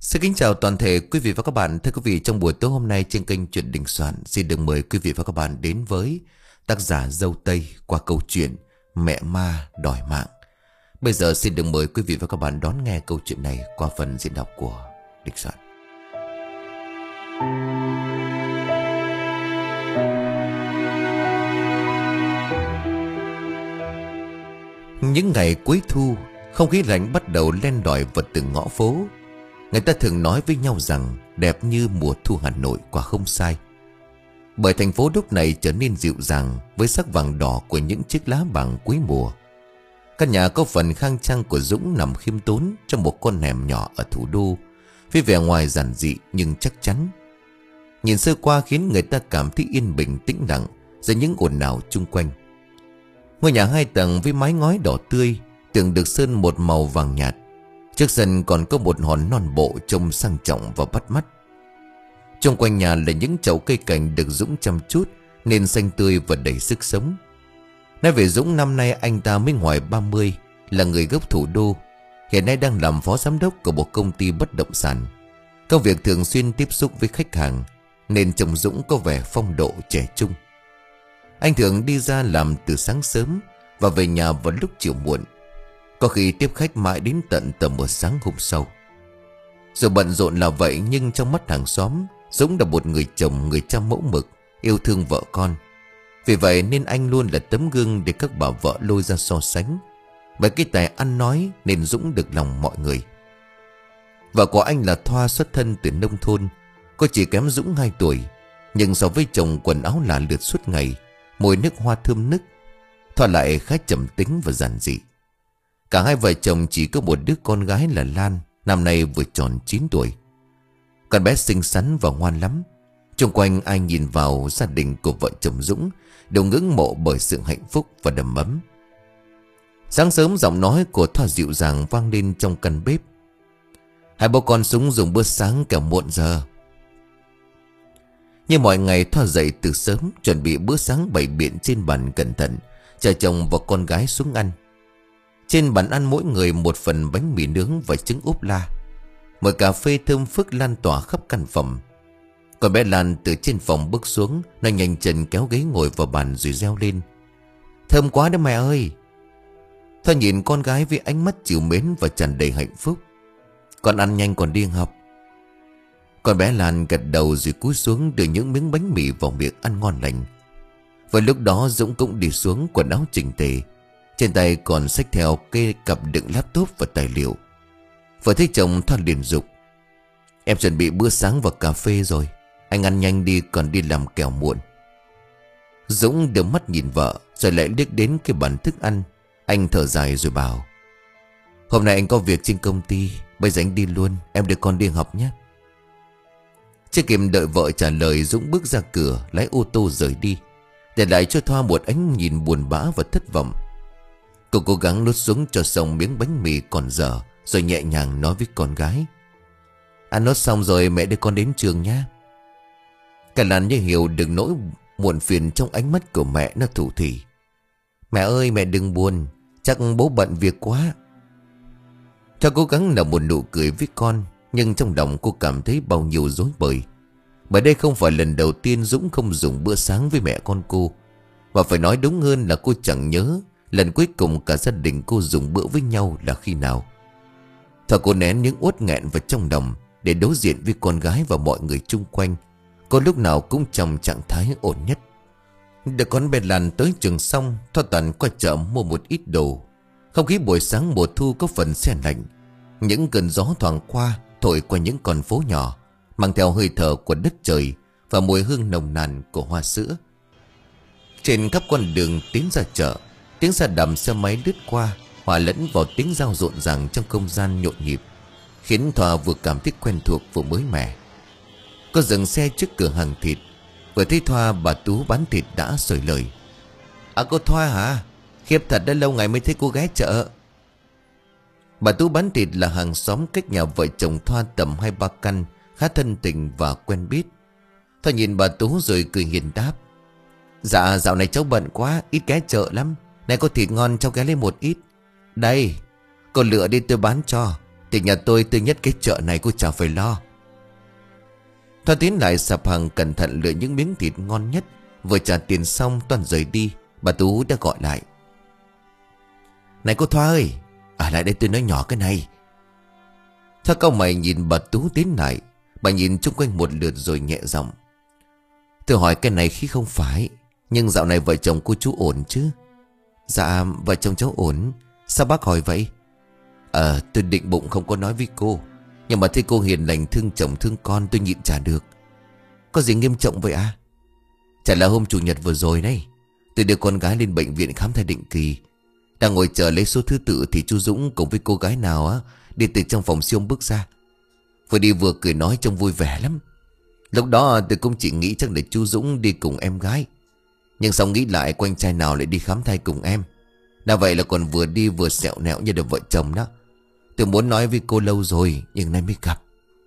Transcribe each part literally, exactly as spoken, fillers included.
Xin kính chào toàn thể quý vị và các bạn. Thưa quý vị, trong buổi tối hôm nay trên kênh Chuyện Đình Soạn xin được mời quý vị và các bạn đến với tác giả Dâu Tây qua câu chuyện Mẹ Ma Đòi Mạng. Bây giờ xin được mời quý vị và các bạn đón nghe câu chuyện này qua phần diễn đọc của Đình Soạn. Những ngày cuối thu, không khí lạnh bắt đầu len lỏi vào từng ngõ phố. Người ta thường nói với nhau rằng đẹp như mùa thu Hà Nội quả không sai. Bởi thành phố lúc này trở nên dịu dàng với sắc vàng đỏ của những chiếc lá vàng cuối mùa. Căn nhà có phần khang trang của Dũng nằm khiêm tốn trong một con hẻm nhỏ ở thủ đô, với vẻ ngoài giản dị nhưng chắc chắn. Nhìn sơ qua khiến người ta cảm thấy yên bình tĩnh lặng giữa những ồn ào chung quanh. Ngôi nhà hai tầng với mái ngói đỏ tươi, tường được sơn một màu vàng nhạt. Trước sân còn có một hòn non bộ trông sang trọng và bắt mắt. Trong quanh nhà là những chậu cây cảnh được Dũng chăm chút nên xanh tươi và đầy sức sống. Nói về Dũng, năm nay anh ta mới ngoài ba mươi, là người gốc thủ đô, hiện nay đang làm phó giám đốc của một công ty bất động sản. Công việc thường xuyên tiếp xúc với khách hàng nên trông Dũng có vẻ phong độ trẻ trung. Anh thường đi ra làm từ sáng sớm và về nhà vào lúc chiều muộn, có khi tiếp khách mãi đến tận tầm một sáng hôm sau. Dù bận rộn là vậy nhưng trong mắt hàng xóm, Dũng là một người chồng, người cha mẫu mực, yêu thương vợ con. Vì vậy nên anh luôn là tấm gương để các bà vợ lôi ra so sánh. Bởi cái tài ăn nói nên Dũng được lòng mọi người. Vợ của anh là Thoa, xuất thân từ nông thôn. Cô chỉ kém Dũng hai tuổi, nhưng so với chồng quần áo là lượt suốt ngày, mùi nước hoa thơm nức. Thoa lại khá trầm tính và giản dị. Cả hai vợ chồng chỉ có một đứa con gái là Lan, năm nay vừa tròn chín tuổi. Con bé xinh xắn và ngoan lắm. Xung quanh ai nhìn vào gia đình của vợ chồng Dũng đều ngưỡng mộ bởi sự hạnh phúc và đầm ấm. Sáng sớm giọng nói của Thoa dịu dàng vang lên trong căn bếp. Hai bố con Dũng dùng bữa sáng kẻo muộn giờ. Như mọi ngày, Thoa dậy từ sớm chuẩn bị bữa sáng bày biện trên bàn cẩn thận, chờ chồng và con gái xuống ăn. Trên bàn ăn mỗi người một phần bánh mì nướng và trứng ốp la. Mùi cà phê thơm phức lan tỏa khắp căn phòng. Còn bé Lan từ trên phòng bước xuống, nó nhanh chân kéo ghế ngồi vào bàn rồi reo lên. Thơm quá đấy mẹ ơi. Thoa nhìn con gái với ánh mắt trìu mến và tràn đầy hạnh phúc. Con ăn nhanh còn đi học. Con bé Lan gật đầu rồi cúi xuống đưa những miếng bánh mì vào miệng ăn ngon lành. Và lúc đó Dũng cũng đi xuống, quần áo chỉnh tề, trên tay còn xách theo cây cặp đựng laptop và tài liệu. Vừa thấy chồng, Thoa liền dục. Em chuẩn bị bữa sáng và cà phê rồi, anh ăn nhanh đi còn đi làm kẻo muộn. Dũng đưa mắt nhìn vợ rồi lại liếc đến cái bàn thức ăn. Anh thở dài rồi bảo. Hôm nay anh có việc trên công ty, bây giờ anh đi luôn, em đưa con đi học nhé. Chưa kịp đợi vợ trả lời, Dũng bước ra cửa lái ô tô rời đi, để lại cho Thoa một ánh nhìn buồn bã và thất vọng. Cô cố gắng nuốt xuống cho xong miếng bánh mì còn dở, rồi nhẹ nhàng nói với con gái. Ăn nốt xong rồi mẹ đưa con đến trường nhé. Cả Lan như hiểu được nỗi muộn phiền trong ánh mắt của mẹ, nó thủ thỉ. Mẹ ơi, mẹ đừng buồn, chắc bố bận việc quá. Thoa cố gắng nở một nụ cười với con, nhưng trong lòng cô cảm thấy bao nhiêu rối bời. Bởi đây không phải lần đầu tiên Dũng không dùng bữa sáng với mẹ con cô. Và phải nói đúng hơn là cô chẳng nhớ lần cuối cùng cả gia đình cô dùng bữa với nhau là khi nào. Thoa cô nén những uất nghẹn vào trong lòng để đối diện với con gái và mọi người chung quanh. Cô lúc nào cũng trong trạng thái ổn nhất. Đợi con bé Lan tới trường xong, Thoa toàn qua chợ mua một ít đồ. Không khí buổi sáng mùa thu có phần se lạnh. Những cơn gió thoảng qua thổi qua những con phố nhỏ, mang theo hơi thở của đất trời và mùi hương nồng nàn của hoa sữa. Trên khắp con đường tiến ra chợ, tiếng xe đạp xe máy lướt qua hòa lẫn vào tiếng rao rộn ràng trong không gian nhộn nhịp, khiến Thoa vừa cảm thấy quen thuộc vừa mới mẻ. Cô dừng xe trước cửa hàng thịt. Vừa thấy Thoa, bà Tú bán thịt đã xởi lời. À, cô Thoa hả? Khiếp thật, đã lâu ngày mới thấy cô ghé chợ. Bà Tú bán thịt là hàng xóm cách nhà vợ chồng Thoa tầm hai ba căn, khá thân tình và quen biết. Thoa nhìn bà Tú rồi cười hiền đáp. Dạ, dạo này cháu bận quá, ít ghé chợ lắm. Này có thịt ngon cháu ghé lấy một ít. Đây, cô lựa đi tôi bán cho. Thì nhà tôi tư nhất cái chợ này cô chả phải lo. Thoa tiến lại sạp hàng cẩn thận lựa những miếng thịt ngon nhất. Vừa trả tiền xong Toàn rời đi. Bà Tú đã gọi lại. Này cô Thoa ơi, ở lại đây tôi nói nhỏ cái này. Thoa cau mày nhìn bà Tú tiến lại. Bà nhìn chung quanh một lượt rồi nhẹ giọng. Tôi hỏi cái này khi không phải, nhưng dạo này vợ chồng cô chú ổn chứ? Dạ vợ chồng cháu ổn. Sao bác hỏi vậy? Ờ tôi định bụng không có nói với cô, nhưng mà thấy cô hiền lành thương chồng thương con tôi nhịn trả được. Có gì nghiêm trọng vậy à? Chả là hôm chủ nhật vừa rồi đấy, tôi đưa con gái lên bệnh viện khám thai định kỳ. Đang ngồi chờ lấy số thứ tự thì chú Dũng cùng với cô gái nào á đi từ trong phòng siêu bước ra. Vừa đi vừa cười nói trông vui vẻ lắm. Lúc đó tôi cũng chỉ nghĩ chắc để chú Dũng đi cùng em gái, nhưng xong nghĩ lại quanh trai nào lại đi khám thai cùng em. Đã vậy là còn vừa đi vừa sẹo nẹo như được vợ chồng đó. Tôi muốn nói với cô lâu rồi, nhưng nay mới gặp.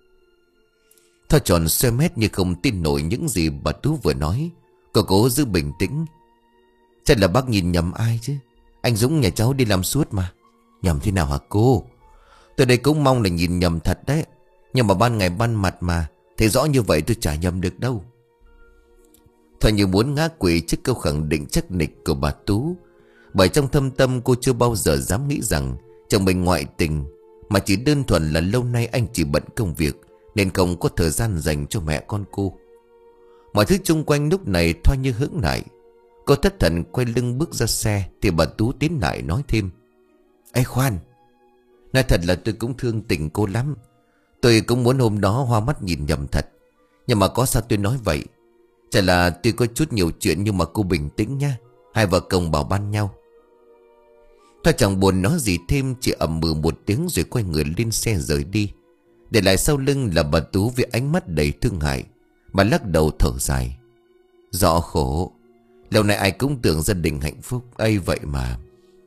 Thoa tròn xoe mét như không tin nổi những gì bà Tú vừa nói. Cô cố giữ bình tĩnh. Chắc là bác nhìn nhầm ai chứ. Anh Dũng nhà cháu đi làm suốt mà. Nhầm thế nào hả cô? Tôi đây cũng mong là nhìn nhầm thật đấy, nhưng mà ban ngày ban mặt mà, thấy rõ như vậy tôi chả nhầm được đâu. Thoa như muốn ngã quỵ trước câu khẳng định chắc nịch của bà Tú. Bởi trong thâm tâm cô chưa bao giờ dám nghĩ rằng chồng mình ngoại tình, mà chỉ đơn thuần là lâu nay anh chỉ bận công việc nên không có thời gian dành cho mẹ con cô. Mọi thứ chung quanh lúc này Thoa như hững lại. Cô thất thần quay lưng bước ra xe thì bà Tú tiến lại nói thêm. Ê khoan, nói thật là tôi cũng thương tình cô lắm. Tôi cũng muốn hôm đó hoa mắt nhìn nhầm thật, nhưng mà có sao tôi nói vậy? Chả là tôi có chút nhiều chuyện, nhưng mà cô bình tĩnh nha. Hai vợ chồng bảo ban nhau. Thoa chẳng buồn nói gì thêm, chỉ ậm ừ một tiếng rồi quay người lên xe rời đi. Để lại sau lưng là bà Tú với ánh mắt đầy thương hại. Bà lắc đầu thở dài. Rõ khổ, lâu nay ai cũng tưởng gia đình hạnh phúc ấy vậy mà.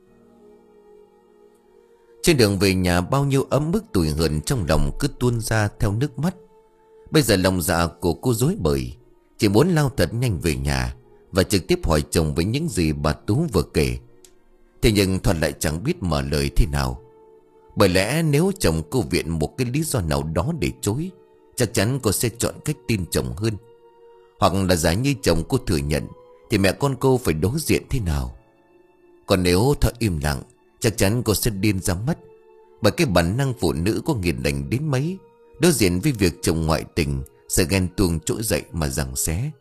Trên đường về nhà bao nhiêu ấm ức tủi hờn trong lòng cứ tuôn ra theo nước mắt. Bây giờ lòng dạ của cô rối bời, chỉ muốn lao thật nhanh về nhà và trực tiếp hỏi chồng với những gì bà Tú vừa kể. Thế nhưng Thoa lại chẳng biết mở lời thế nào. Bởi lẽ nếu chồng cô viện một cái lý do nào đó để chối, chắc chắn cô sẽ chọn cách tin chồng hơn. Hoặc là giả như chồng cô thừa nhận thì mẹ con cô phải đối diện thế nào. Còn nếu Thoa im lặng, chắc chắn cô sẽ điên ra mất. Bởi cái bản năng phụ nữ có nghiền lành đến mấy, đối diện với việc chồng ngoại tình sẽ ghen tuông trỗi dậy mà giằng xé.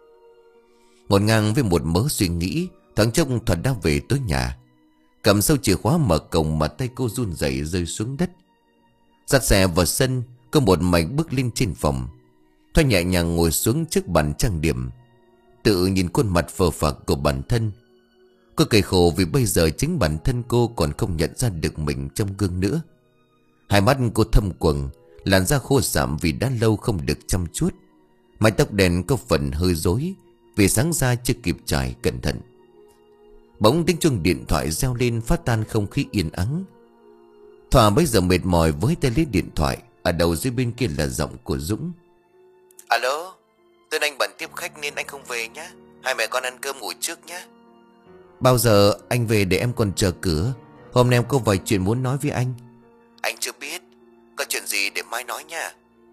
Một ngang với một mớ suy nghĩ, thoáng chốc Thoa đã về tới nhà. Cầm sâu chìa khóa mở cổng mà tay cô run rẩy rơi xuống đất. Dắt xe vào sân, cô một mạch bước lên trên phòng. Thoa nhẹ nhàng ngồi xuống trước bàn trang điểm, tự nhìn khuôn mặt phờ phạc của bản thân. Cô cười khổ vì bây giờ chính bản thân cô còn không nhận ra được mình trong gương nữa. Hai mắt cô thâm quầng, làn da khô rạm vì đã lâu không được chăm chút. Mái tóc đen có phần hơi rối vì sáng ra chưa kịp chải cẩn thận. Bỗng tiếng chuông điện thoại reo lên phá tan không khí yên ắng. Thoa bây giờ mệt mỏi với tay lấy điện thoại. Ở đầu dưới bên kia là giọng của Dũng. Alo, tôi anh bận tiếp khách nên anh không về nhé. Hai mẹ con ăn cơm ngủ trước nhé. Bao giờ anh về để em còn chờ cửa. Hôm nay em có vài chuyện muốn nói với anh. Anh chưa biết, có chuyện gì để mai nói nha.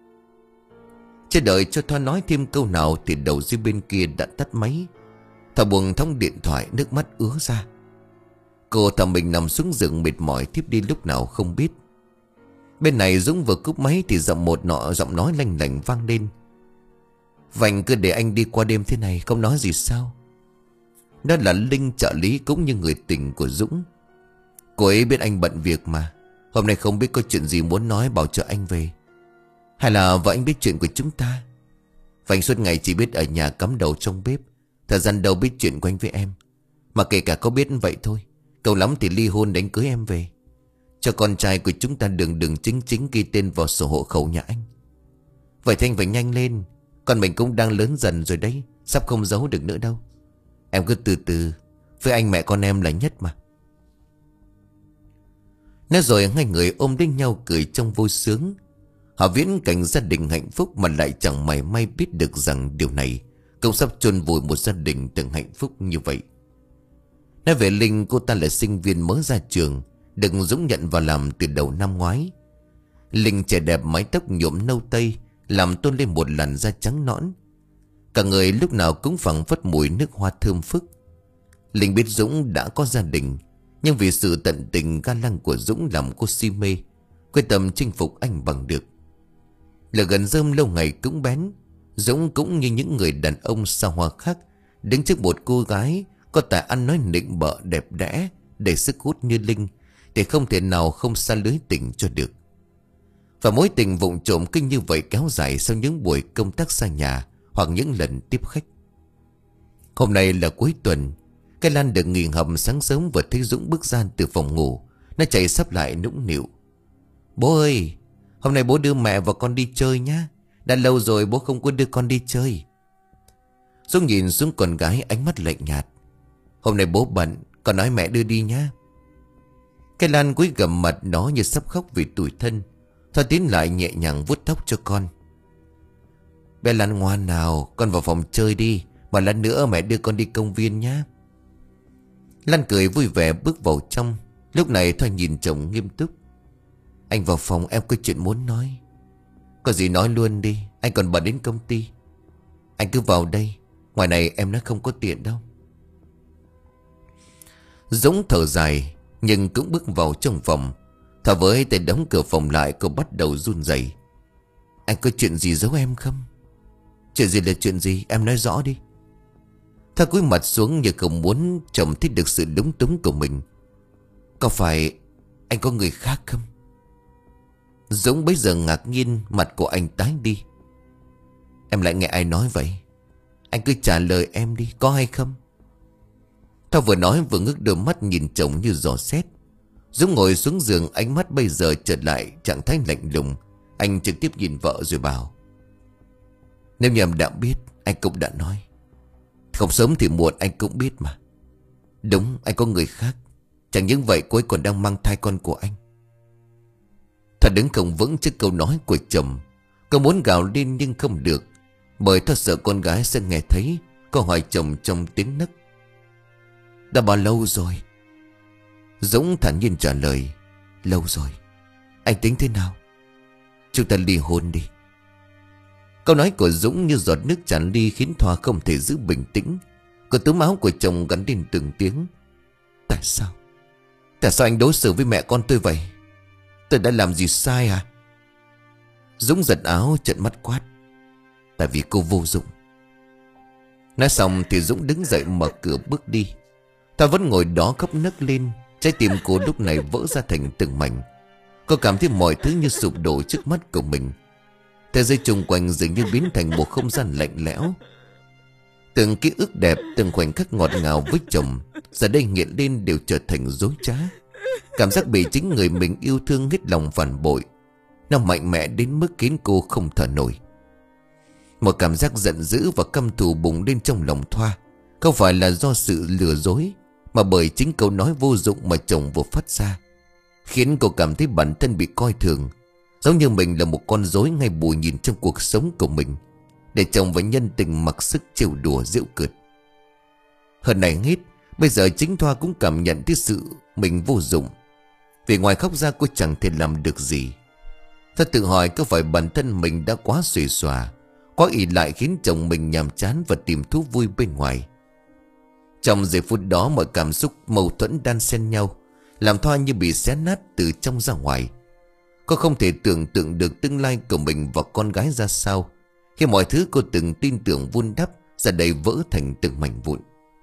Chưa đợi cho Thoa nói thêm câu nào thì đầu dưới bên kia đã tắt máy. Thoa buông thõng điện thoại, nước mắt ứa ra. Cô thầm mình nằm xuống giường mệt mỏi thiếp đi lúc nào không biết. Bên này Dũng vừa cúp máy thì giọng một nọ giọng nói lanh lảnh vang lên. Vành cứ để anh đi qua đêm thế này, không nói gì sao? Đó là Linh, trợ lý cũng như người tình của Dũng. Cô ấy biết anh bận việc mà, hôm nay không biết có chuyện gì muốn nói bảo cho anh về. Hay là vợ anh biết chuyện của chúng ta? Vành suốt ngày chỉ biết ở nhà cắm đầu trong bếp, thời gian đâu biết chuyện của anh với em. Mà kể cả có biết vậy thôi, cầu lắm thì ly hôn đánh cưới em về, cho con trai của chúng ta đường đường chính chính ghi tên vào sổ hộ khẩu nhà anh. Vậy thì anh phải nhanh lên, con mình cũng đang lớn dần rồi đấy, sắp không giấu được nữa đâu. Em cứ từ từ, với anh mẹ con em là nhất mà. Nói rồi hai người ôm đến nhau cười trong vui sướng. Họ viễn cảnh gia đình hạnh phúc mà lại chẳng mảy may biết được rằng điều này cũng sắp chôn vùi một gia đình từng hạnh phúc như vậy. Nói về Linh, cô ta là sinh viên mới ra trường, được Dũng nhận vào làm từ đầu năm ngoái. Linh trẻ đẹp mái tóc nhuộm nâu tây, làm tôn lên một làn da trắng nõn. Cả người lúc nào cũng phảng phất mùi nước hoa thơm phức. Linh biết Dũng đã có gia đình, nhưng vì sự tận tình ga lăng của Dũng làm cô si mê, quyết tâm chinh phục anh bằng được. Là gần rơm lâu ngày cũng bén, Dũng cũng như những người đàn ông xa hoa khác, đứng trước một cô gái có tài ăn nói nịnh bợ đẹp đẽ, đầy sức hút như Linh, thì không thể nào không xa lưới tình cho được. Và mối tình vụng trộm kinh như vậy kéo dài sau những buổi công tác xa nhà hoặc những lần tiếp khách. Hôm nay là cuối tuần, cái Lan được nghỉ hầm sáng sớm vừa thấy Dũng bước ra từ phòng ngủ, nó chạy sắp lại nũng nịu. Bố ơi, hôm nay bố đưa mẹ và con đi chơi nhá. Đã lâu rồi bố không có đưa con đi chơi. Dũng nhìn xuống con gái ánh mắt lạnh nhạt. Hôm nay bố bận, con nói mẹ đưa đi nhá. Cái Lan cúi gằm mặt nó như sắp khóc vì tủi thân. Thôi tiến lại nhẹ nhàng vuốt tóc cho con. Bé Lan ngoan nào, con vào phòng chơi đi, mà lát nữa mẹ đưa con đi công viên nhá. Lan cười vui vẻ bước vào trong. Lúc này Thoa nhìn chồng nghiêm túc. Anh vào phòng, em có chuyện muốn nói. Có gì nói luôn đi, anh còn bận đến công ty. Anh cứ vào đây, ngoài này em nói không có tiện đâu. Dũng thở dài, nhưng cũng bước vào trong phòng. Thở với tay đóng cửa phòng lại, cô bắt đầu run rẩy. Anh có chuyện gì giấu em không? Chuyện gì là chuyện gì, em nói rõ đi. Thoa cúi mặt xuống như không muốn chồng thấy được sự lúng túng của mình. Có phải anh có người khác không? Dũng bấy giờ ngạc nhiên, mặt của anh tái đi. Em lại nghe ai nói vậy? Anh cứ trả lời em đi, có hay không? Thoa vừa nói vừa ngước đôi mắt nhìn chồng như dò xét. Dũng ngồi xuống giường, ánh mắt bây giờ trở lại trạng thái lạnh lùng. Anh trực tiếp nhìn vợ rồi bảo. Nếu như em đã biết, anh cũng đã nói. Không sớm thì muộn anh cũng biết mà. Đúng, anh có người khác. Chẳng những vậy cô ấy còn đang mang thai con của anh. Thoa đứng không vững trước câu nói của chồng. Cô muốn gào lên nhưng không được, bởi Thoa sợ con gái sẽ nghe thấy. Cô hỏi chồng trong tiếng nấc. Đã bao lâu rồi? Dũng thản nhiên trả lời. Lâu rồi. Anh tính thế nào? Chúng ta ly hôn đi. Câu nói của Dũng như giọt nước tràn ly khiến Thoa không thể giữ bình tĩnh. Cô túm áo của chồng gắn lên từng tiếng. Tại sao? Tại sao anh đối xử với mẹ con tôi vậy? Tôi đã làm gì sai à? Dũng giật áo trợn mắt quát. Tại vì cô vô dụng. Nói xong thì Dũng đứng dậy mở cửa bước đi. Thoa vẫn ngồi đó khóc nấc lên. Trái tim cô lúc này vỡ ra thành từng mảnh. Cô cảm thấy mọi thứ như sụp đổ trước mắt của mình. Thế giới chung quanh dường như biến thành một không gian lạnh lẽo. Từng ký ức đẹp, từng khoảnh khắc ngọt ngào với chồng, giờ đây nghiện lên đều trở thành dối trá. Cảm giác bị chính người mình yêu thương hết lòng phản bội, nó mạnh mẽ đến mức khiến cô không thở nổi. Một cảm giác giận dữ và căm thù bùng lên trong lòng Thoa. Không phải là do sự lừa dối, mà bởi chính câu nói vô dụng mà chồng vừa phát ra, khiến cô cảm thấy bản thân bị coi thường, giống như mình là một con rối ngay bùi nhìn trong cuộc sống của mình, để chồng và nhân tình mặc sức trêu đùa giễu cợt. Hơn này hết, bây giờ chính Thoa cũng cảm nhận thấy sự mình vô dụng. Vì ngoài khóc ra cô chẳng thể làm được gì. Thoa tự hỏi có phải bản thân mình đã quá xuề xòa, quá ỷ lại khiến chồng mình nhàm chán và tìm thú vui bên ngoài. Trong giây phút đó, mọi cảm xúc mâu thuẫn đan xen nhau, làm Thoa như bị xé nát từ trong ra ngoài. Cô không thể tưởng tượng được tương lai của mình và con gái ra sao, khi mọi thứ cô từng tin tưởng vun đắp giờ đây vỡ thành từng mảnh vụn.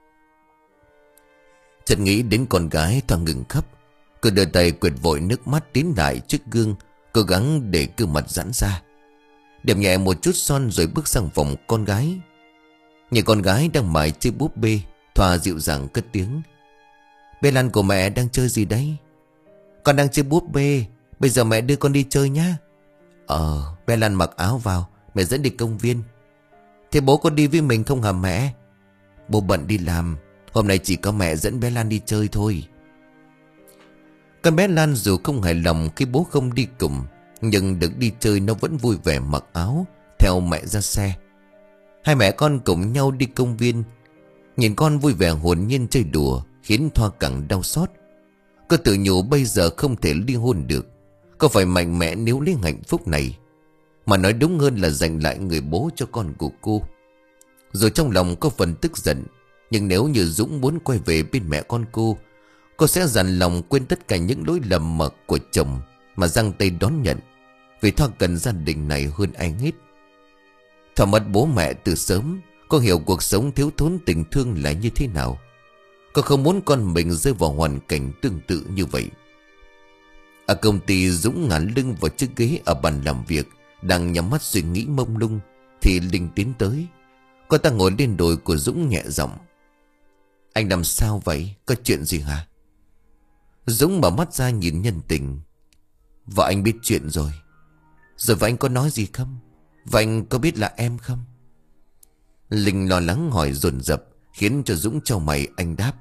Chợt nghĩ đến con gái, Thoa ngừng khóc. Cô đưa tay quệt vội nước mắt tiến lại trước gương, cố gắng để gương mặt giãn ra, điểm nhẹ một chút son rồi bước sang phòng con gái. Nhìn con gái đang mải chơi búp bê, Thoa dịu dàng cất tiếng. Bé Lan của mẹ đang chơi gì đấy? Con đang chơi búp bê. Bây giờ mẹ đưa con đi chơi nhá. Ờ, bé Lan mặc áo vào, mẹ dẫn đi công viên. Thế bố có đi với mình không hả mẹ? Bố bận đi làm, hôm nay chỉ có mẹ dẫn bé Lan đi chơi thôi. Con bé Lan dù không hài lòng khi bố không đi cùng, nhưng được đi chơi nó vẫn vui vẻ mặc áo theo mẹ ra xe. Hai mẹ con cùng nhau đi công viên. Nhìn con vui vẻ hồn nhiên chơi đùa khiến Thoa càng đau xót. Cô tự nhủ bây giờ không thể ly hôn được, Cô phải mạnh mẽ níu lấy hạnh phúc này, mà nói đúng hơn là giành lại người bố cho con của cô. Rồi trong lòng có phần tức giận, nhưng nếu như Dũng muốn quay về bên mẹ con cô, cô sẽ dằn lòng quên tất cả những lỗi lầm mà của chồng, mà giang tay đón nhận. Vì Thoa cần gia đình này hơn ai hết. Thoa mất bố mẹ từ sớm, cô hiểu cuộc sống thiếu thốn tình thương là như thế nào. Cô không muốn con mình rơi vào hoàn cảnh tương tự như vậy. Ở công ty, Dũng ngả lưng vào chiếc ghế ở bàn làm việc, đang nhắm mắt suy nghĩ mông lung, thì Linh tiến tới. Cô ta ngồi lên đùi của Dũng nhẹ giọng: "Anh làm sao vậy? Có chuyện gì hả?" Dũng mở mắt ra nhìn nhân tình: "Vợ anh biết chuyện rồi." "Rồi vợ anh có nói gì không? Vợ anh có biết là em không?" Linh lo lắng hỏi dồn dập, khiến cho Dũng chau mày. Anh đáp: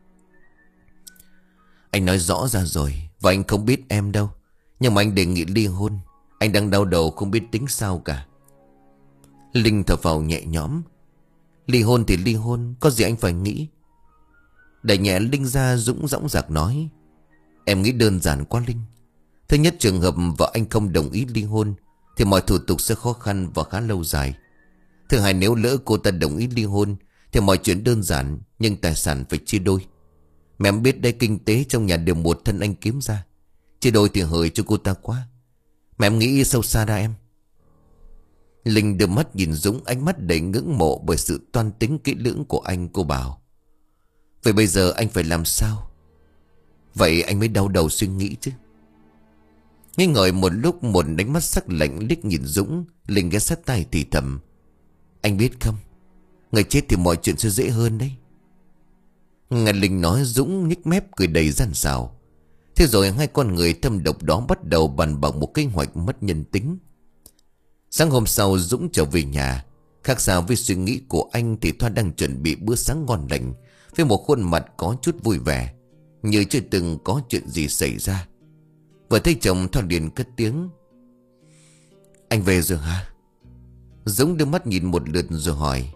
"Anh nói rõ ra rồi, và anh không biết em đâu. Nhưng mà anh đề nghị ly hôn. Anh đang đau đầu không biết tính sao cả." Linh thở phào nhẹ nhõm: "Ly hôn thì ly hôn, có gì anh phải nghĩ." Đẩy nhẹ Linh ra, Dũng dõng dạc nói: "Em nghĩ đơn giản quá Linh. Thứ nhất, trường hợp vợ anh không đồng ý ly hôn thì mọi thủ tục sẽ khó khăn và khá lâu dài. Thứ hai, nếu lỡ cô ta đồng ý ly hôn thì mọi chuyện đơn giản, nhưng tài sản phải chia đôi. Mẹ em biết đây, kinh tế trong nhà đều một thân anh kiếm ra. Chia đôi thì hời cho cô ta quá. Mẹ em nghĩ sâu xa ra em." Linh đưa mắt nhìn Dũng, ánh mắt đầy ngưỡng mộ bởi sự toan tính kỹ lưỡng của anh. Cô bảo: "Vậy bây giờ anh phải làm sao?" "Vậy anh mới đau đầu suy nghĩ chứ." Nghi ngợi một lúc, một đánh mắt sắc lạnh liếc nhìn Dũng, Linh ghé sát tai thì thầm: "Anh biết không, người chết thì mọi chuyện sẽ dễ hơn đấy." Nghe Linh nói, Dũng nhếch mép cười đầy gian xảo. Thế rồi hai con người thâm độc đó bắt đầu bàn bạc một kế hoạch mất nhân tính. Sáng hôm sau, Dũng trở về nhà. Khác sao với suy nghĩ của anh thì Thoa đang chuẩn bị bữa sáng ngon lành, với một khuôn mặt có chút vui vẻ, như chưa từng có chuyện gì xảy ra. Vừa thấy chồng, Thoa liền cất tiếng: "Anh về rồi hả?" Dũng đưa mắt nhìn một lượt rồi hỏi: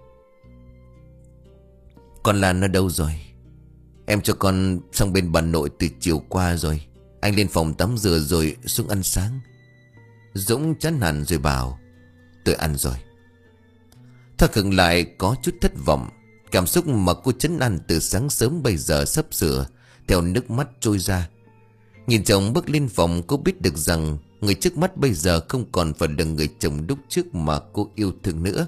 "Con Lan nó đâu rồi?" "Em cho con sang bên bà nội từ chiều qua rồi. Anh lên phòng tắm rửa rồi xuống ăn sáng." Dũng chán nản rồi bảo: "Tôi ăn rồi." Thoa khựng lại, có chút thất vọng. Cảm xúc mà cô trấn an từ sáng sớm bây giờ sắp sửa theo nước mắt trôi ra. Nhìn chồng bước lên phòng, cô biết được rằng người trước mắt bây giờ không còn phải là người chồng lúc trước mà cô yêu thương nữa.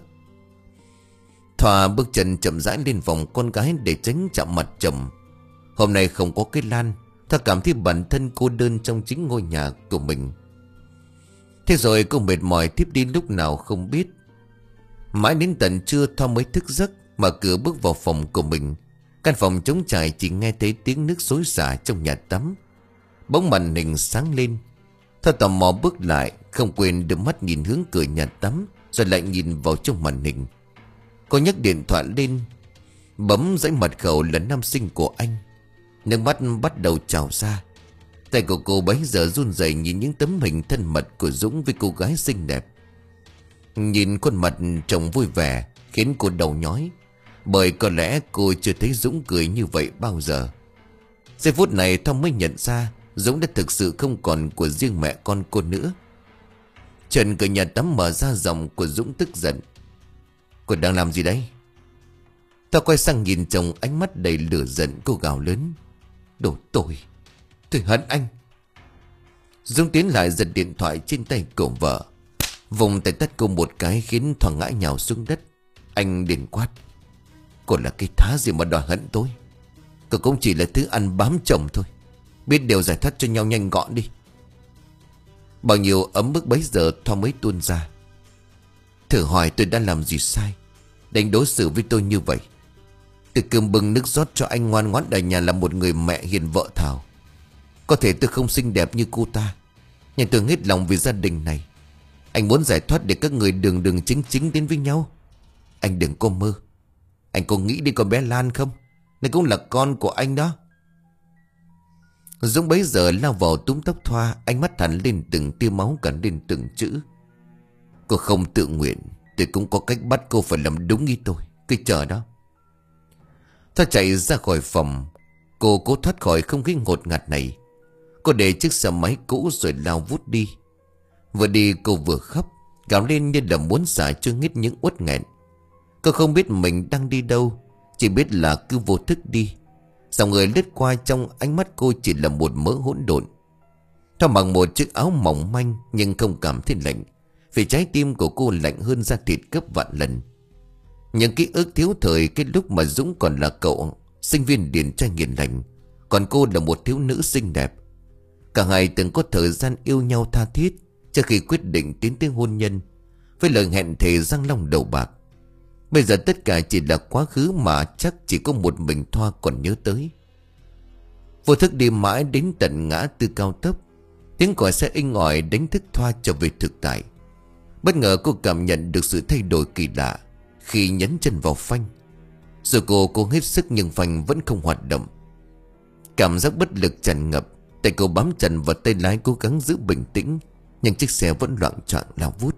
Thoa bước chân chậm rãi lên phòng con gái để tránh chạm mặt chồng. Hôm nay không có cái Lan, Thoa cảm thấy bản thân cô đơn trong chính ngôi nhà của mình. Thế rồi cô mệt mỏi thiếp đi lúc nào không biết. Mãi đến tận trưa, Thoa mới thức giấc, mở cửa bước vào phòng của mình. Căn phòng trống trải, chỉ nghe thấy tiếng nước xối xả trong nhà tắm. Bỗng màn hình sáng lên. Thoa tò mò bước lại, không quên đưa mắt nhìn hướng cửa nhà tắm, rồi lại nhìn vào trong màn hình. Cô nhấc điện thoại lên, bấm dãy mật khẩu là nam sinh của anh. Nước mắt bắt đầu trào ra. Tay của cô bấy giờ run rẩy nhìn những tấm hình thân mật của Dũng với cô gái xinh đẹp. Nhìn khuôn mặt chồng vui vẻ khiến cô đầu nhói, bởi có lẽ cô chưa thấy Dũng cười như vậy bao giờ. Giây phút này Thoa mới nhận ra Dũng đã thực sự không còn của riêng mẹ con cô nữa. Trần cửa nhà tắm mở ra, giọng của Dũng tức giận: "Cô đang làm gì đấy?" Thoa quay sang nhìn chồng, ánh mắt đầy lửa giận. Cô gào lớn: "Đồ tồi, tôi hận anh." Dũng tiến lại giật điện thoại trên tay của vợ, vùng tay tát cô một cái khiến Thoa ngã nhào xuống đất. Anh liền quát: "Cô là cái thá gì mà đòi hận tôi? Cô cũng chỉ là thứ ăn bám chồng thôi. Biết điều giải thoát cho nhau nhanh gọn đi." Bao nhiêu ấm ức bấy giờ Thoa mới tuôn ra: "Thử hỏi tôi đã làm gì sai đánh đối xử với tôi như vậy? Từ cơm bưng nước rót cho anh, ngoan ngoãn ở nhà là một người mẹ hiền vợ thảo. Có thể tôi không xinh đẹp như cô ta, nhưng tôi hết lòng vì gia đình này. Anh muốn giải thoát để các người đường đường chính chính đến với nhau. Anh đừng có mơ. Anh có nghĩ đến con bé Lan không? Nó cũng là con của anh đó." Dũng bấy giờ lao vào túm tóc Thoa, ánh mắt hẳn lên từng tia máu, cả lên từng chữ: "Cô không tự nguyện, tôi cũng có cách bắt cô phải làm đúng ý tôi. Cứ chờ đó." Thoa chạy ra khỏi phòng. Cô cố thoát khỏi không khí ngột ngạt này. Cô để chiếc xe máy cũ rồi lao vút đi. Vừa đi cô vừa khóc, gào lên như là muốn xả cho hết những uất nghẹn. Cô không biết mình đang đi đâu, chỉ biết là cứ vô thức đi. Dòng người lướt qua, trong ánh mắt cô chỉ là một mớ hỗn độn. Thoa mặc một chiếc áo mỏng manh nhưng không cảm thấy lạnh, vì trái tim của cô lạnh hơn da thịt gấp vạn lần. Những ký ức thiếu thời cái lúc mà Dũng còn là cậu sinh viên điển trai nghiền lành, còn cô là một thiếu nữ xinh đẹp. Cả hai từng có thời gian yêu nhau tha thiết trước khi quyết định tiến tới hôn nhân, với lời hẹn thề răng long đầu bạc. Bây giờ tất cả chỉ là quá khứ mà chắc chỉ có một mình Thoa còn nhớ tới. Vô thức đi mãi đến tận ngã tư cao tốc, tiếng còi xe inh ỏi đánh thức Thoa trở về thực tại. Bất ngờ cô cảm nhận được sự thay đổi kỳ lạ khi nhấn chân vào phanh. Rồi cô cố hết sức nhưng phanh vẫn không hoạt động. Cảm giác bất lực tràn ngập, tay cô bám chặt vào tay lái cố gắng giữ bình tĩnh, nhưng chiếc xe vẫn loạng choạng lao vút.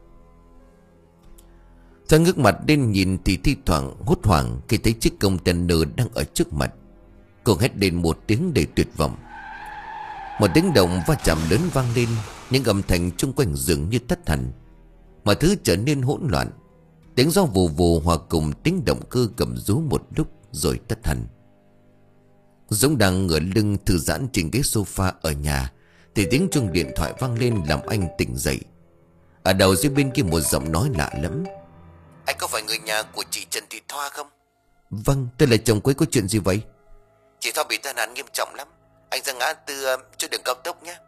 Thoa ngước mặt lên nhìn thì thi thoảng hốt hoảng khi thấy chiếc container đang ở trước mặt. Cô hét lên một tiếng đầy tuyệt vọng. Một tiếng động va chạm lớn vang lên, những âm thanh chung quanh dường như tắt hẳn. Mọi thứ trở nên hỗn loạn. Tiếng gió vù vù hòa cùng tiếng động cơ cầm rú một lúc rồi tắt hẳn. Dũng đang ngửa lưng thư giãn trên ghế sofa ở nhà thì tiếng chuông điện thoại vang lên làm anh tỉnh dậy. Ở đầu dưới bên kia một giọng nói lạ lẫm. Anh có phải người nhà của chị Trần Thị Thoa không? Vâng, tôi là chồng cô ấy, có chuyện gì vậy? Chị Thoa bị tai nạn nghiêm trọng lắm. Anh ra ngã tư uh, cho đường cao tốc nhé.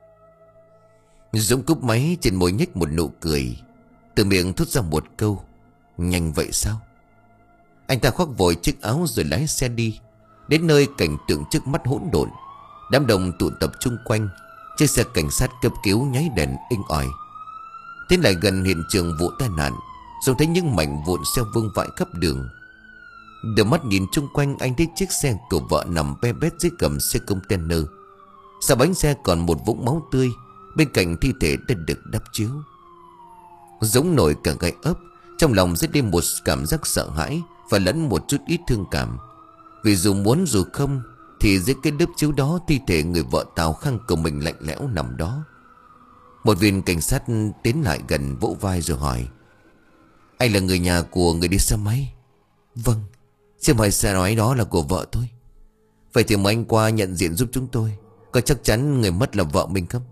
Dũng cúp máy, trên môi nhếch một nụ cười, từ miệng thốt ra một câu: nhanh vậy sao? Anh ta khoác vội chiếc áo rồi lái xe đi. Đến nơi cảnh tượng trước mắt hỗn độn, đám đông tụ tập chung quanh. Chiếc xe cảnh sát cấp cứu nháy đèn inh ỏi. Tiến lại gần hiện trường vụ tai nạn, rồi thấy những mảnh vụn xe vương vãi khắp đường. Đưa mắt nhìn chung quanh, anh thấy chiếc xe của vợ nằm be bét dưới gầm xe container. Sau bánh xe còn một vũng máu tươi, bên cạnh thi thể đã được đắp chiếu. Dũng nổi cả gai ấp, trong lòng dấy lên một cảm giác sợ hãi và lẫn một chút ít thương cảm. Vì dù muốn dù không thì dưới cái đắp chiếu đó, thi thể người vợ Tào Khang của mình lạnh lẽo nằm đó. Một viên cảnh sát tiến lại gần vỗ vai rồi hỏi: anh là người nhà của người đi xe máy? Vâng, xe máy xe nói đó là của vợ tôi. Vậy thì mời anh qua nhận diện giúp chúng tôi. Có chắc chắn người mất là vợ mình không?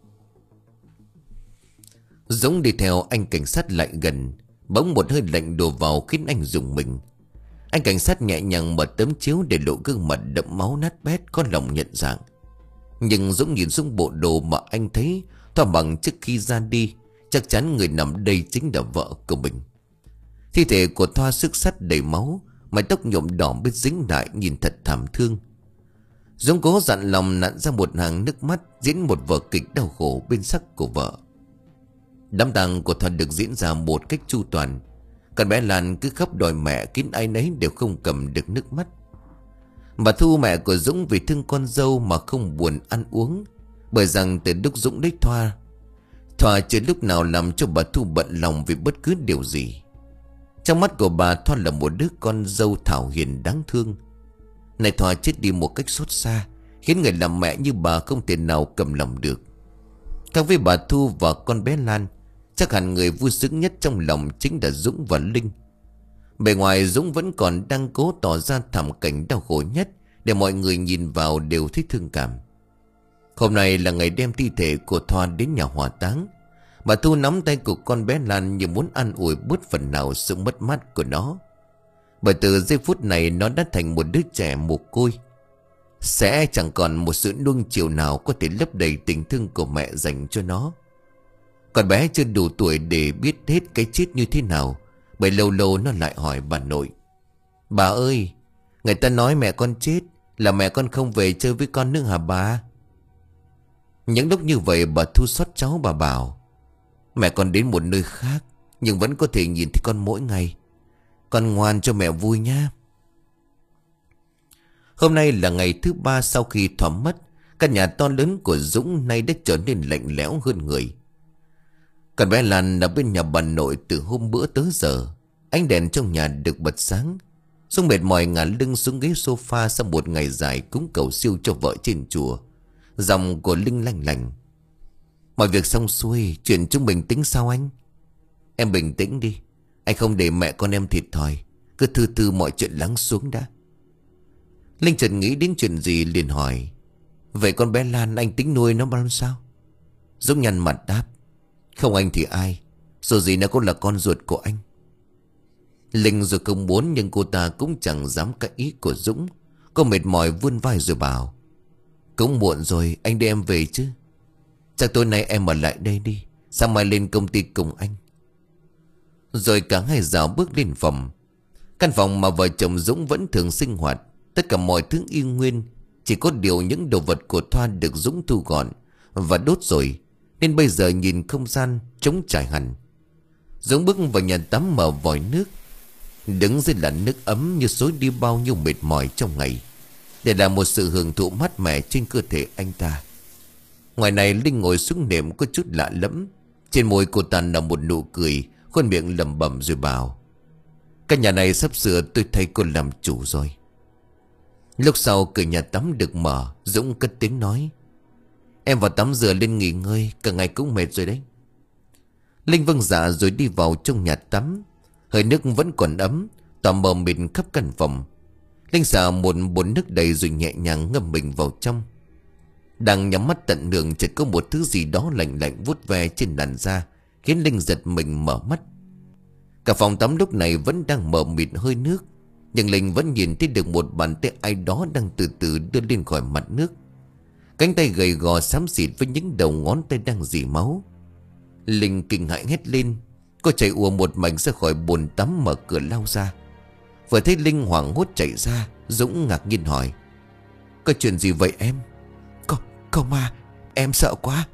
Dũng đi theo anh cảnh sát lại gần. Bỗng một hơi lạnh đổ vào khiến anh rùng mình. Anh cảnh sát nhẹ nhàng mở tấm chiếu để lộ gương mặt đẫm máu nát bét, có lòng nhận dạng. Nhưng Dũng nhìn xuống bộ đồ mà anh thấy Thoa bằng trước khi ra đi, chắc chắn người nằm đây chính là vợ của mình. Thi thể của Thoa xước sắt đầy máu, mái tóc nhuộm đỏ bết dính lại, nhìn thật thảm thương. Dũng cố dặn lòng nặn ra một hàng nước mắt, diễn một vở kịch đau khổ bên sắc của vợ. Đám tang của Thoa được diễn ra một cách chu toàn. Còn bé Lan cứ khóc đòi mẹ, khiến ai nấy đều không cầm được nước mắt. Bà Thu, mẹ của Dũng, vì thương con dâu mà không buồn ăn uống, bởi rằng từ lúc Dũng lấy Thoa, Thoa chưa lúc nào làm cho bà Thu bận lòng vì bất cứ điều gì. Trong mắt của bà, Thoa là một đứa con dâu thảo hiền đáng thương. Này Thoa chết đi một cách xót xa, khiến người làm mẹ như bà không thể nào cầm lòng được. Khác với bà Thu và con bé Lan, chắc hẳn người vui sướng nhất trong lòng chính là Dũng và Linh. Bề ngoài Dũng vẫn còn đang cố tỏ ra thảm cảnh đau khổ nhất, để mọi người nhìn vào đều thấy thương cảm. Hôm nay là ngày đem thi thể của Thoa đến nhà hỏa táng. Bà Thu nắm tay của con bé Lan như muốn an ủi bớt phần nào sự mất mát của nó. Bởi từ giây phút này nó đã thành một đứa trẻ mồ côi, sẽ chẳng còn một sự nuông chiều nào có thể lấp đầy tình thương của mẹ dành cho nó. Con bé chưa đủ tuổi để biết hết cái chết như thế nào, bởi lâu lâu nó lại hỏi bà nội: bà ơi, người ta nói mẹ con chết là mẹ con không về chơi với con nữa hả bà? Những lúc như vậy bà Thu xót cháu, bà bảo: mẹ con đến một nơi khác, nhưng vẫn có thể nhìn thấy con mỗi ngày. Con ngoan cho mẹ vui nha. Hôm nay là ngày thứ ba sau khi Thoa mất. Căn nhà to lớn của Dũng nay đã trở nên lạnh lẽo hơn người. Còn bé Lan ở bên nhà bà nội từ hôm bữa tới giờ. Ánh đèn trong nhà được bật sáng. Dũng mệt mỏi ngả lưng xuống ghế sofa sau một ngày dài cúng cầu siêu cho vợ trên chùa, Giọng của Linh lanh lành. Mọi việc xong xuôi, chuyện chúng mình tính sau anh. Em bình tĩnh đi. Anh không để mẹ con em thiệt thòi. Cứ từ từ mọi chuyện lắng xuống đã. Linh chợt nghĩ đến chuyện gì liền hỏi. Vậy con bé Lan anh tính nuôi nó bao sao? Dũng nhăn mặt đáp. Không anh thì ai? Dù gì nó cũng là con ruột của anh. Linh rồi không muốn, nhưng cô ta cũng chẳng dám cãi ý của Dũng. Cô mệt mỏi vươn vai rồi bảo. Cũng muộn rồi, anh đưa em về chứ. Chắc tối nay em ở lại đây đi, sáng mai lên công ty cùng anh. Rồi cả hai dạo bước lên phòng. Căn phòng mà vợ chồng Dũng vẫn thường sinh hoạt. Tất cả mọi thứ y nguyên. Chỉ có điều những đồ vật của Thoa được Dũng thu gọn và đốt rồi, nên bây giờ nhìn không gian trống trải hẳn. Dũng bước vào nhà tắm mở vòi nước, đứng dưới làn nước ấm như xối đi bao nhiêu mệt mỏi trong ngày, để là một sự hưởng thụ mát mẻ trên cơ thể anh ta. Ngoài này Linh ngồi xuống nệm có chút lạ lẫm. Trên môi cô ta nở một nụ cười, khuôn miệng lẩm bẩm rồi bảo. Căn nhà này sắp sửa tôi thấy cô làm chủ rồi. Lúc sau cửa nhà tắm được mở, Dũng cất tiếng nói. Em vào tắm rửa lên nghỉ ngơi, cả ngày cũng mệt rồi đấy. Linh vâng dạ rồi đi vào trong nhà tắm. Hơi nước vẫn còn ấm, tỏa mờ mịt khắp căn phòng. Linh xả một bồn nước đầy rồi nhẹ nhàng ngâm mình vào trong. Đang nhắm mắt tận hưởng, chợt có một thứ gì đó lạnh lạnh vuốt ve trên làn da, khiến Linh giật mình mở mắt. Cả phòng tắm lúc này vẫn đang mờ mịt hơi nước, nhưng Linh vẫn nhìn thấy được một bàn tay ai đó đang từ từ đưa lên khỏi mặt nước. Cánh tay gầy gò xám xịt với những đầu ngón tay đang rỉ máu. Linh kinh hãi hét lên. Cô chạy ùa một mạch ra khỏi bồn tắm, mở cửa lao ra. Vừa thấy Linh hoảng hốt chạy ra, Dũng ngạc nhiên hỏi. Có chuyện gì vậy em? Có, có ma, em sợ quá.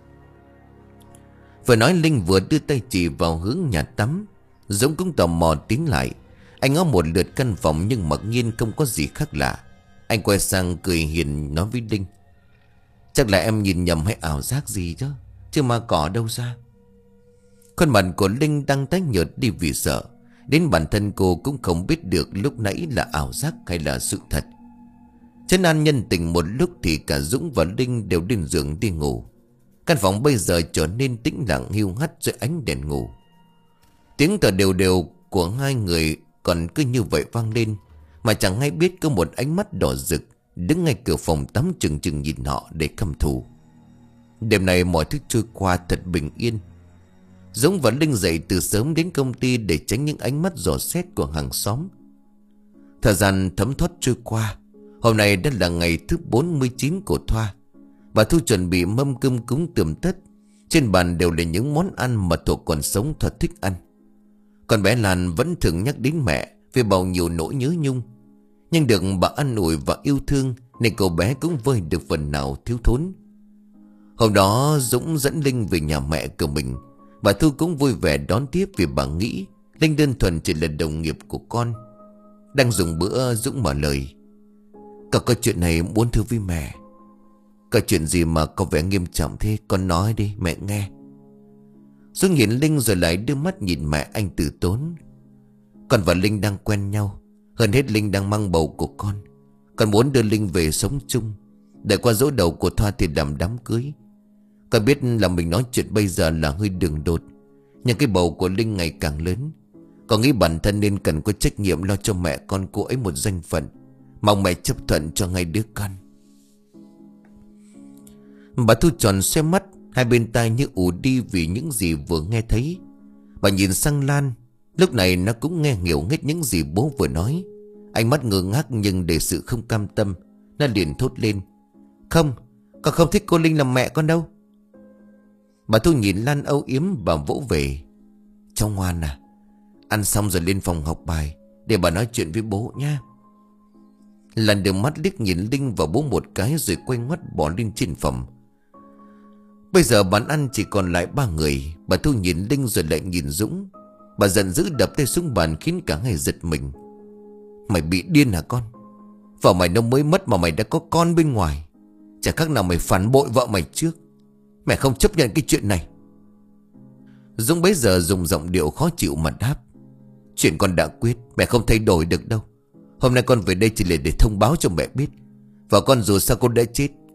Vừa nói Linh vừa đưa tay chỉ vào hướng nhà tắm. Dũng cũng tò mò tiến lại. Anh ngó một lượt căn phòng nhưng mặc nhiên không có gì khác lạ. Anh quay sang cười hiền nói với Linh. Chắc là em nhìn nhầm hay ảo giác gì chứ, chứ ma cỏ đâu ra. Khuôn mặt của Linh đang tái nhợt đi vì sợ. Đến bản thân cô cũng không biết được lúc nãy là ảo giác hay là sự thật. Trấn an nhân tình một lúc thì cả Dũng và Linh đều lên giường đi ngủ. Căn phòng bây giờ trở nên tĩnh lặng hiu hắt dưới ánh đèn ngủ. Tiếng thở đều đều của hai người còn cứ như vậy vang lên, mà chẳng hay biết có một ánh mắt đỏ rực đứng ngay cửa phòng tắm chừng chừng nhìn họ để căm thù. Đêm này mọi thứ trôi qua thật bình yên. Dũng và Linh dậy từ sớm đến công ty để tránh những ánh mắt dò xét của hàng xóm. Thời gian thấm thoát trôi qua. Hôm nay đã là ngày thứ bốn mươi chín của Thoa. Bà Thu chuẩn bị mâm cơm cúng tươm tất. Trên bàn đều là những món ăn mà Thuộc còn sống thật thích ăn. Còn bé Lan vẫn thường nhắc đến mẹ vì bao nhiêu nỗi nhớ nhung. Nhưng được bà ăn ủi và yêu thương, nên cậu bé cũng vơi được phần nào thiếu thốn. Hôm đó Dũng dẫn Linh về nhà mẹ của mình. Bà Thu cũng vui vẻ đón tiếp, vì bà nghĩ Linh đơn thuần chỉ là đồng nghiệp của con. Đang dùng bữa, Dũng mở lời. Cậu có chuyện này muốn thưa với mẹ. Có chuyện gì mà có vẻ nghiêm trọng thế? Con nói đi mẹ nghe. Dũng nhìn Linh rồi lại đưa mắt nhìn mẹ anh từ tốn. Con và Linh đang quen nhau. Hơn hết Linh đang mang bầu của con. Con muốn đưa Linh về sống chung. Đợi qua dỗ đầu của Thoa thì làm đám cưới. Con biết là mình nói chuyện bây giờ là hơi đường đột, nhưng cái bầu của Linh ngày càng lớn. Con nghĩ bản thân nên cần có trách nhiệm lo cho mẹ con cô ấy một danh phận. Mong mẹ chấp thuận cho ngay đứa con. Bà Thu tròn xoe mắt, hai bên tai như ù đi vì những gì vừa nghe thấy. Bà nhìn sang Lan. Lúc này nó cũng nghe hiểu hết những gì bố vừa nói. Ánh mắt ngơ ngác nhưng để sự không cam tâm, nó liền thốt lên. Không, con không thích cô Linh làm mẹ con đâu. Bà Thu nhìn Lan âu yếm, bà vỗ về. Cháu ngoan à, ăn xong rồi lên phòng học bài để bà nói chuyện với bố nha. Lan đưa mắt liếc nhìn Linh và bố một cái rồi quay ngoắt bỏ lên trên phòng. Bây giờ bàn ăn chỉ còn lại ba người. Bà Thu nhìn Linh rồi lại nhìn Dũng. Bà giận dữ đập tay xuống bàn khiến cả hai giật mình. Mày bị điên hả con? Vợ mày nó mới mất mà mày đã có con bên ngoài. Chả khác nào mày phản bội vợ mày trước. Mẹ không chấp nhận cái chuyện này. Dũng bấy giờ dùng giọng điệu khó chịu mà đáp. Chuyện con đã quyết, mẹ không thay đổi được đâu. Hôm nay con về đây chỉ là để thông báo cho mẹ biết. Và con dù sao con đã chết,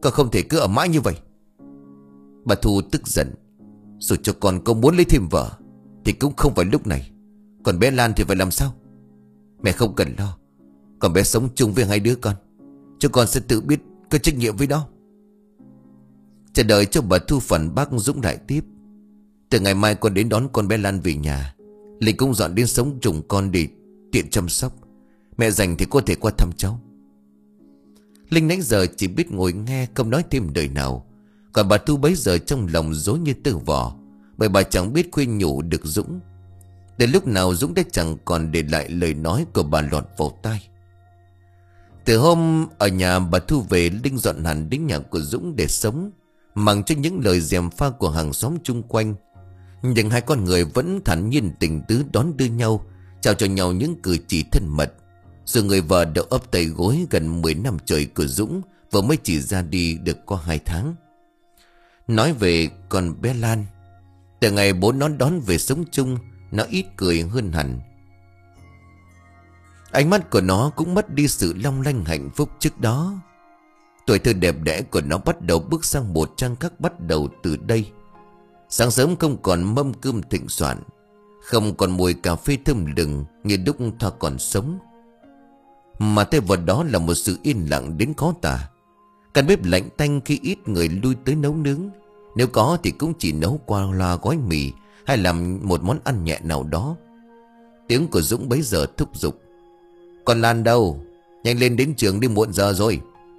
Con không thể cứ ở mãi như vậy. Bà Thu tức giận. Dù cho con có muốn lấy thêm vợ thì cũng không phải lúc này. Còn bé Lan thì phải làm sao? Mẹ không cần lo. Còn bé sống chung với hai đứa con, cho con sẽ tự biết có trách nhiệm với nó. Chờ đợi cho bà Thu phản bác, Dũng lại tiếp. Từ ngày mai con đến đón con bé Lan về nhà. Linh cũng dọn đến sống chung con để tiện chăm sóc. Mẹ rảnh thì có thể qua thăm cháu. Linh nãy giờ chỉ biết ngồi nghe, không nói thêm lời nào. Còn bà Thu bấy giờ trong lòng rối như tơ vò, bởi bà chẳng biết khuyên nhủ được Dũng. Đến lúc nào Dũng đã chẳng còn để lại lời nói của bà lọt vào tai. Từ hôm ở nhà bà Thu về, Linh dọn hẳn đến nhà của Dũng để sống, mặc cho những lời gièm pha của hàng xóm chung quanh. Nhưng hai con người vẫn thản nhiên tình tứ đón đưa nhau, chào cho nhau những cử chỉ thân mật. Rồi người vợ đã ấp tay gối gần mười năm trời của Dũng vừa mới chỉ ra đi được có hai tháng. Nói về con bé Lan, từ ngày bố nó đón về sống chung, nó ít cười hơn hẳn. Ánh mắt của nó cũng mất đi sự long lanh hạnh phúc trước đó. Tuổi thơ đẹp đẽ của nó bắt đầu bước sang một trang khắc bắt đầu từ đây. Sáng sớm không còn mâm cơm thịnh soạn, không còn mùi cà phê thơm lừng như lúc Thoa còn sống, mà thay vào đó là một sự yên lặng đến khó tả. Căn bếp lạnh tanh khi ít người lui tới nấu nướng. Nếu có thì cũng chỉ nấu qua loa gói mì hay làm một món ăn nhẹ nào đó. Tiếng của Dũng bấy giờ thúc giục. Con Lan đâu? Nhanh lên, đến trường đi, muộn giờ rồi.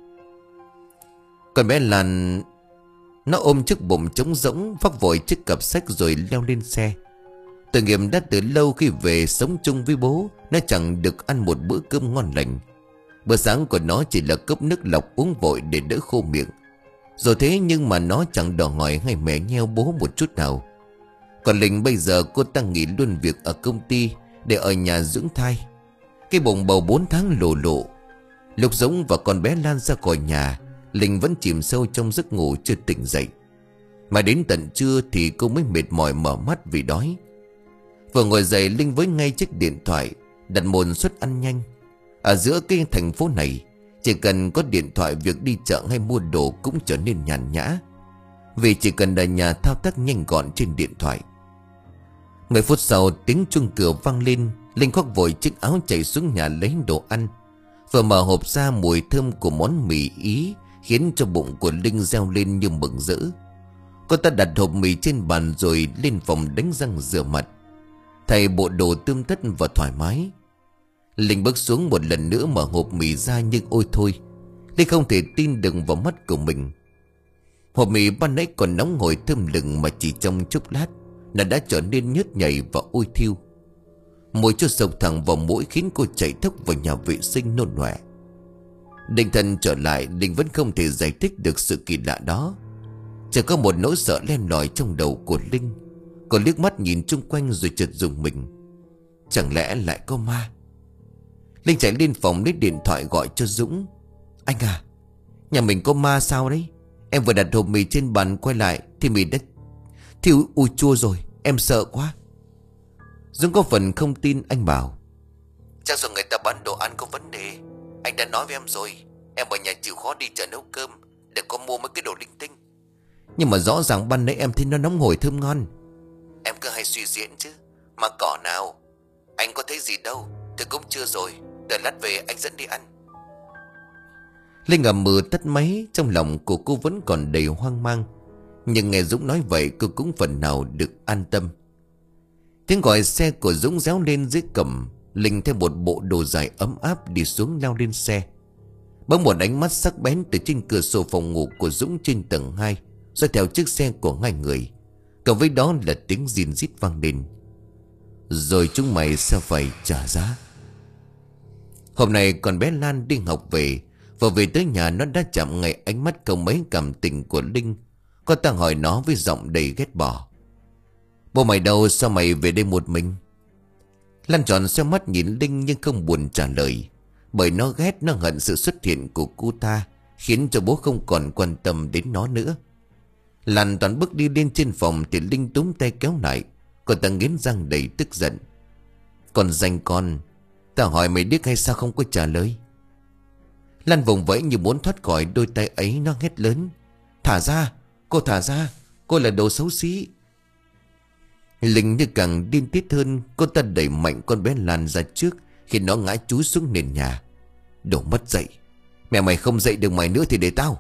Con bé Lan nó ôm chiếc bụng trống rỗng, vác vội chiếc cặp sách rồi leo lên xe. Tội nghiệp đã từ lâu khi về sống chung với bố, nó chẳng được ăn một bữa cơm ngon lành. Bữa sáng của nó chỉ là cốc nước lọc uống vội để đỡ khô miệng. Rồi thế nhưng mà nó chẳng đòi hỏi hay mè nheo bố một chút nào. Còn Linh bây giờ cô ta nghỉ luôn việc ở công ty để ở nhà dưỡng thai. Cái bụng bầu bốn tháng lồ lộ. Lúc Dũng và con bé Lan ra khỏi nhà, Linh vẫn chìm sâu trong giấc ngủ chưa tỉnh dậy. Mà đến tận trưa thì cô mới mệt mỏi mở mắt vì đói. Vừa ngồi dậy, Linh với ngay chiếc điện thoại, đặt một suất ăn nhanh. Ở giữa cái thành phố này, chỉ cần có điện thoại, việc đi chợ hay mua đồ cũng trở nên nhàn nhã, vì chỉ cần ở nhà thao tác nhanh gọn trên điện thoại. Mười phút sau, tiếng chuông cửa vang lên. Linh khoác vội chiếc áo chạy xuống nhà lấy đồ ăn. Vừa mở hộp ra, mùi thơm của món mì Ý khiến cho bụng của Linh reo lên như mừng rỡ. Cô ta đặt hộp mì trên bàn rồi lên phòng đánh răng rửa mặt, thay bộ đồ tươm tất và thoải mái. Linh bước xuống một lần nữa mở hộp mì ra, nhưng ôi thôi, Linh không thể tin được vào mắt của mình. Hộp mì ban nãy còn nóng hổi thơm lừng mà chỉ trong chốc lát nó đã trở nên nhớt nhầy và ôi thiêu. Mùi cho sộc thẳng vào mũi khiến cô chạy thốc vào nhà vệ sinh nôn ọe. Định thần trở lại, Linh vẫn không thể giải thích được sự kỳ lạ đó. Chỉ có một nỗi sợ len lỏi trong đầu của Linh. Cô liếc mắt nhìn chung quanh rồi chợt rùng mình. Chẳng lẽ lại có ma? Linh chạy lên phòng lấy điện thoại gọi cho Dũng. Anh à, nhà mình có ma sao đấy? Em vừa đặt hộp mì trên bàn quay lại thì mì đã thiêu ui chua rồi, em sợ quá. Dũng có phần không tin, anh bảo. Chắc do người ta bán đồ ăn có vấn đề. Anh đã nói với em rồi, em ở nhà chịu khó đi chợ nấu cơm để có mua mấy cái đồ linh tinh. Nhưng mà rõ ràng ban nãy em thấy nó nóng hổi thơm ngon. Em cứ hay suy diễn chứ. Mà cỏ nào, anh có thấy gì đâu. Thì cũng chưa rồi, đợi lát về anh dẫn đi ăn. Linh ngầm mừ tắt máy. Trong lòng của cô vẫn còn đầy hoang mang, nhưng nghe Dũng nói vậy cô cũng phần nào được an tâm. Tiếng gọi xe của Dũng réo lên dưới cổng. Linh theo một bộ đồ dài ấm áp đi xuống leo lên xe. Bỗng một ánh mắt sắc bén từ trên cửa sổ phòng ngủ của Dũng trên tầng hai xoay theo chiếc xe của hai người. Cộng với đó là tiếng rìn rít vang lên. Rồi chúng mày sẽ phải trả giá. Hôm nay con bé Lan đi học về, và về tới nhà nó đã chạm ngay ánh mắt không mấy cảm tình của Linh. Cô ta hỏi nó với giọng đầy ghét bỏ. Bố mày đâu, sao mày về đây một mình? Lan tròn xoe mắt nhìn Linh nhưng không buồn trả lời, bởi nó ghét, nó hận sự xuất hiện của cô ta, khiến cho bố không còn quan tâm đến nó nữa. Lan toàn bước đi lên trên phòng thì Linh túm tay kéo lại. Cô ta nghiến răng đầy tức giận. Còn danh con, ta hỏi mày điếc hay sao không có trả lời? Lan vùng vẫy như muốn thoát khỏi đôi tay ấy. Nó hét lớn: Thả ra, cô thả ra, cô là đồ xấu xí. Linh như càng điên tiết hơn. Cô ta đẩy mạnh con bé Lan ra trước, khiến nó ngã chúi xuống nền nhà. Đồ mất dậy, mẹ mày không dậy được mày nữa thì để tao.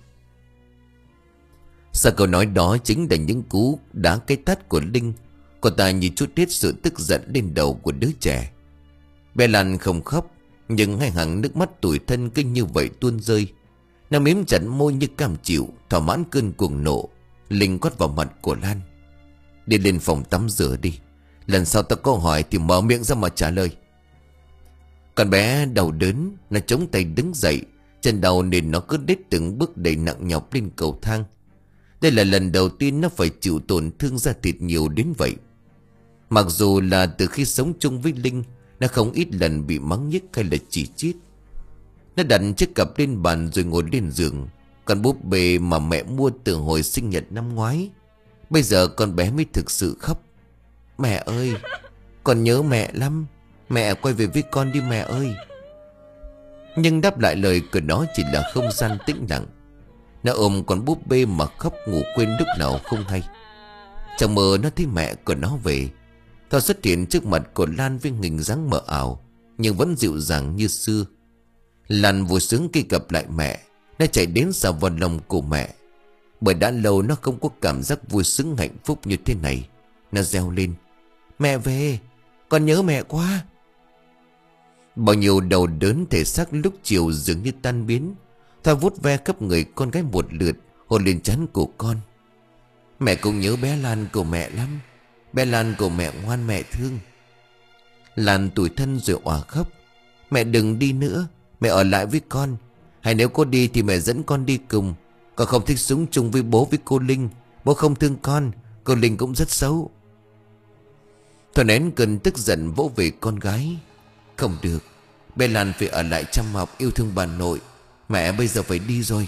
Sau câu nói đó chính là những cú đá cái tát của Linh. Cô ta như chút hết sự tức giận lên đầu của đứa trẻ. Bé Lan không khóc, nhưng hai hàng nước mắt tủi thân cứ như vậy tuôn rơi. Nó mím chặt môi như cam chịu, thỏa mãn cơn cuồng nộ. Linh quát vào mặt của Lan: Đi lên phòng tắm rửa đi. Lần sau tao có hỏi thì mở miệng ra mà trả lời. Con bé đau đớn, nó chống tay đứng dậy. Chân đau nên nó cứ đết từng bước đầy nặng nhọc lên cầu thang. Đây là lần đầu tiên nó phải chịu tổn thương da thịt nhiều đến vậy. Mặc dù là từ khi sống chung với Linh, nó không ít lần bị mắng nhiếc hay là chỉ trích. Nó đặt chiếc cặp lên bàn rồi ngồi lên giường. Con búp bê mà mẹ mua từ hồi sinh nhật năm ngoái. Bây giờ con bé mới thực sự khóc. Mẹ ơi, con nhớ mẹ lắm. Mẹ quay về với con đi mẹ ơi. Nhưng đáp lại lời của nó chỉ là không gian tĩnh lặng. Nó ôm con búp bê mà khóc ngủ quên lúc nào không hay. Trong mơ nó thấy mẹ của nó về. Nó xuất hiện trước mặt của Lan với hình dáng mờ ảo, nhưng vẫn dịu dàng như xưa. Lan vui sướng khi gặp lại mẹ. Nó chạy đến xà vào lòng của mẹ. Bởi đã lâu nó không có cảm giác vui sướng hạnh phúc như thế này. Nó reo lên: Mẹ về, con nhớ mẹ quá. Bao nhiêu đau đớn thể xác lúc chiều dường như tan biến. Thoa vuốt ve khắp người con gái một lượt, hôn lên trán của con. Mẹ cũng nhớ bé Lan của mẹ lắm. Bé Lan của mẹ ngoan mẹ thương. Lan tủi thân rồi òa khóc: Mẹ đừng đi nữa, mẹ ở lại với con. Hay nếu cô đi thì mẹ dẫn con đi cùng. Con không thích sống chung với bố với cô Linh. Bố không thương con, cô Linh cũng rất xấu. Thôi nén cơn tức giận vỗ về con gái: Không được, bé Lan phải ở lại chăm học yêu thương bà nội. Mẹ bây giờ phải đi rồi.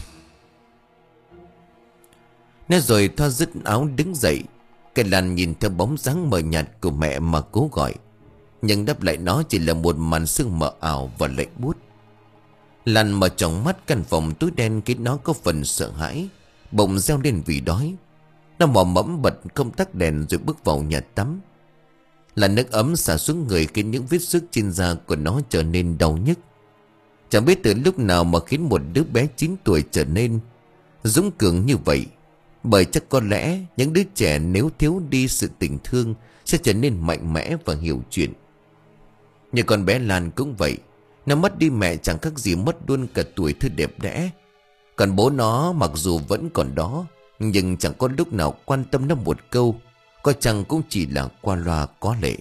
Nói rồi Thoa dứt áo đứng dậy. Cái Lan nhìn theo bóng dáng mờ nhạt của mẹ mà cố gọi, nhưng đáp lại nó chỉ là một màn sương mờ ảo và lạnh buốt. Lan mở tròng mắt, căn phòng tối đen khiến nó có phần sợ hãi. Bỗng reo lên vì đói. Nó mò mẫm bật công tắc đèn rồi bước vào nhà tắm. Là nước ấm xả xuống người khiến những vết xước trên da của nó trở nên đau nhức. Chẳng biết từ lúc nào mà khiến một đứa bé chín tuổi trở nên dũng cường như vậy. Bởi chắc có lẽ những đứa trẻ nếu thiếu đi sự tình thương sẽ trở nên mạnh mẽ và hiểu chuyện. Như con bé Lan cũng vậy. Nó mất đi mẹ chẳng khác gì mất luôn cả tuổi thơ đẹp đẽ. Còn bố nó mặc dù vẫn còn đó, nhưng chẳng có lúc nào quan tâm nó một câu. Có chăng cũng chỉ là qua loa có lệ.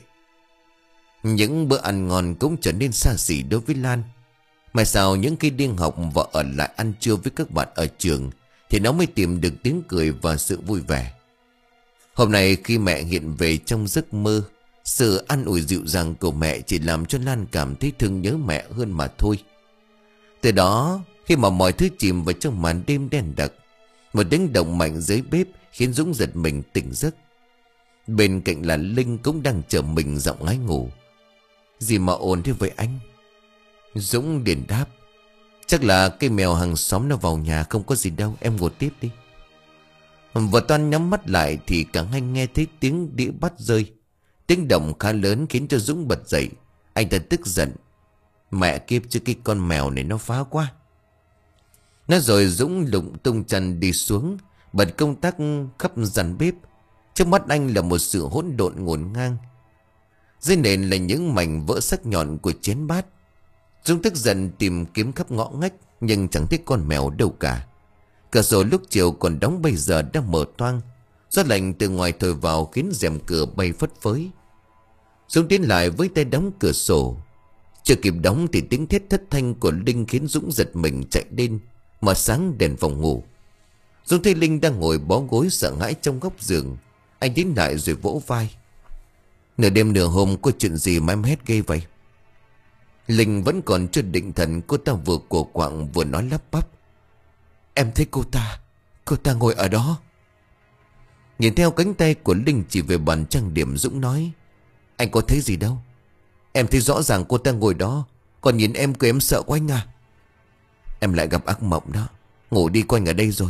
Những bữa ăn ngon cũng trở nên xa xỉ đối với Lan. Mà sao những khi đi học và ở lại ăn trưa với các bạn ở trường thì nó mới tìm được tiếng cười và sự vui vẻ. Hôm nay khi mẹ hiện về trong giấc mơ, sự an ủi dịu dàng của mẹ chỉ làm cho Lan cảm thấy thương nhớ mẹ hơn mà thôi. Từ đó, khi mà mọi thứ chìm vào trong màn đêm đen đặc, một tiếng động mạnh dưới bếp khiến Dũng giật mình tỉnh giấc. Bên cạnh là Linh cũng đang chờ mình giọng ngái ngủ. Gì mà ồn thế vậy anh? Dũng liền đáp: Chắc là cây mèo hàng xóm nó vào nhà, không có gì đâu, em ngồi tiếp đi. Vừa toan nhắm mắt lại thì cả hai nghe thấy tiếng đĩa bát rơi. Tiếng động khá lớn khiến cho Dũng bật dậy. Anh ta tức giận: Mẹ kiếp chứ, cái con mèo này nó phá quá. Nói rồi Dũng lụng tung chân đi xuống, bật công tắc khắp dàn bếp. Trước mắt anh là một sự hỗn độn ngổn ngang. Dưới nền là những mảnh vỡ sắc nhọn của chén bát. Dũng tức giận tìm kiếm khắp ngõ ngách, nhưng chẳng thấy con mèo đâu cả. Cửa sổ lúc chiều còn đóng bây giờ đã mở toang. Gió lạnh từ ngoài thổi vào khiến rèm cửa bay phất phới. Dũng tiến lại với tay đóng cửa sổ. Chưa kịp đóng thì tiếng thét thất thanh của Linh khiến Dũng giật mình chạy lên, mở sáng đèn phòng ngủ. Dũng thấy Linh đang ngồi bó gối sợ hãi trong góc giường. Anh tiến lại rồi vỗ vai: Nửa đêm nửa hôm có chuyện gì mà em hét ghê vậy? Linh vẫn còn chưa định thần, cô ta vừa cổ quạng vừa nói lắp bắp: Em thấy cô ta, cô ta ngồi ở đó. Nhìn theo cánh tay của Linh chỉ về bàn trang điểm, Dũng nói: Anh có thấy gì đâu. Em thấy rõ ràng cô ta ngồi đó. Còn nhìn em cười em sợ quá anh à. Em lại gặp ác mộng đó. Ngủ đi, quanh ở đây rồi.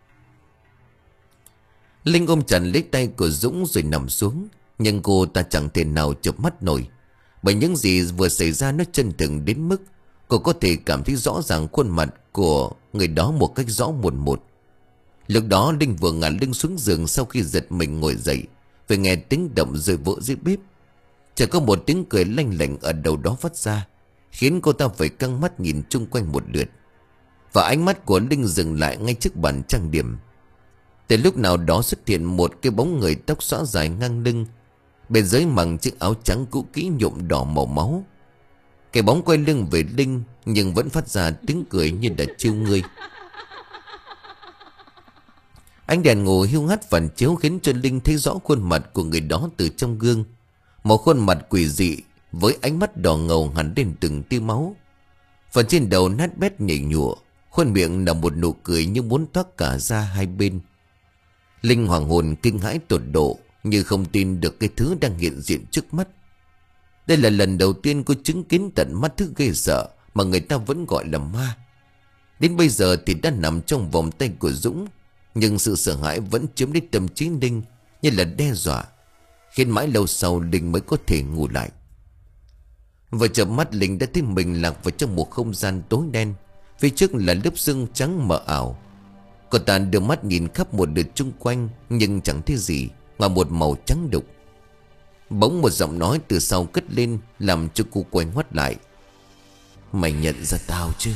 Linh ôm chặt lấy tay của Dũng rồi nằm xuống. Nhưng cô ta chẳng thể nào chợp mắt nổi. Bởi những gì vừa xảy ra nó chân thực đến mức cô có thể cảm thấy rõ ràng khuôn mặt của người đó một cách rõ mồn một. Lúc đó Linh vừa ngả lưng xuống giường sau khi giật mình ngồi dậy, phải nghe tiếng động rơi vỡ dưới bếp. Chỉ có một tiếng cười lanh lảnh ở đầu đó phát ra, khiến cô ta phải căng mắt nhìn chung quanh một lượt. Và ánh mắt của Linh dừng lại ngay trước bàn trang điểm. Từ lúc nào đó xuất hiện một cái bóng người tóc xõa dài ngang lưng, bên dưới mặc chiếc áo trắng cũ kỹ nhuộm đỏ màu máu. Cái bóng quay lưng về Linh nhưng vẫn phát ra tiếng cười như đã trêu ngươi. Ánh đèn ngủ hiu hắt phản chiếu khiến cho Linh thấy rõ khuôn mặt của người đó từ trong gương. Một khuôn mặt quỷ dị với ánh mắt đỏ ngầu hẳn lên từng tia máu. Phần trên đầu nát bét nhảy nhụa, khuôn miệng là một nụ cười như muốn toát cả ra hai bên. Linh hoàng hồn kinh hãi tột độ, như không tin được cái thứ đang hiện diện trước mắt. Đây là lần đầu tiên cô chứng kiến tận mắt thứ ghê sợ mà người ta vẫn gọi là ma. Đến bây giờ thì đã nằm trong vòng tay của Dũng, nhưng sự sợ hãi vẫn chiếm lấy tâm trí Linh như là đe dọa, khiến mãi lâu sau Linh mới có thể ngủ lại. Vừa chợp mắt Linh đã thấy mình lạc vào trong một không gian tối đen. Phía trước là lớp sương trắng mờ ảo. Cô ta đưa mắt nhìn khắp một lượt chung quanh, nhưng chẳng thấy gì ngoài một màu trắng đục. Bỗng một giọng nói từ sau cất lên, làm cho cô quay ngoắt lại. Mày nhận ra tao chứ?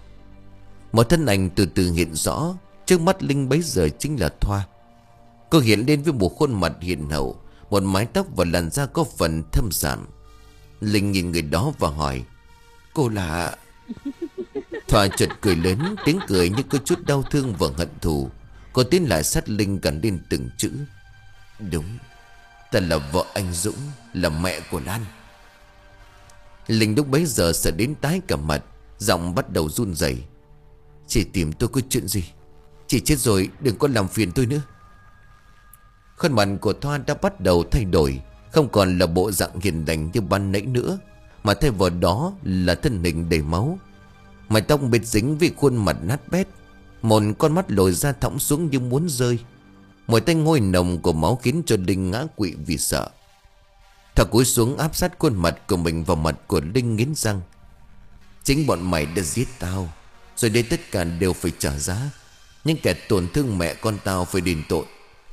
Một thân ảnh từ từ hiện rõ. Trước mắt Linh bấy giờ chính là Thoa. Cô hiện lên với một khuôn mặt hiền hậu, một mái tóc và làn da có phần thâm sạm. Linh nhìn người đó và hỏi: Cô là... Thoa chợt cười lớn, tiếng cười như có chút đau thương và hận thù. Cô tiến lại sát Linh gần lên từng chữ: Đúng, ta là vợ anh Dũng, là mẹ của Lan. Linh lúc bấy giờ sợ đến tái cả mặt, giọng bắt đầu run rẩy. Chị tìm tôi có chuyện gì? Chị chết rồi, đừng có làm phiền tôi nữa. Khuôn mặt của Thoa đã bắt đầu thay đổi, không còn là bộ dạng hiền lành như ban nãy nữa, mà thay vào đó là thân hình đầy máu. Mái tóc bết dính vì khuôn mặt nát bét, một con mắt lồi ra thõng xuống như muốn rơi. Mùi tanh hôi nồng của máu khiến cho Linh ngã quỵ vì sợ. Thoa cúi xuống áp sát khuôn mặt của mình vào mặt của Linh, nghiến răng: Chính bọn mày đã giết tao, rồi đây tất cả đều phải trả giá. Những kẻ tổn thương mẹ con tao phải đền tội.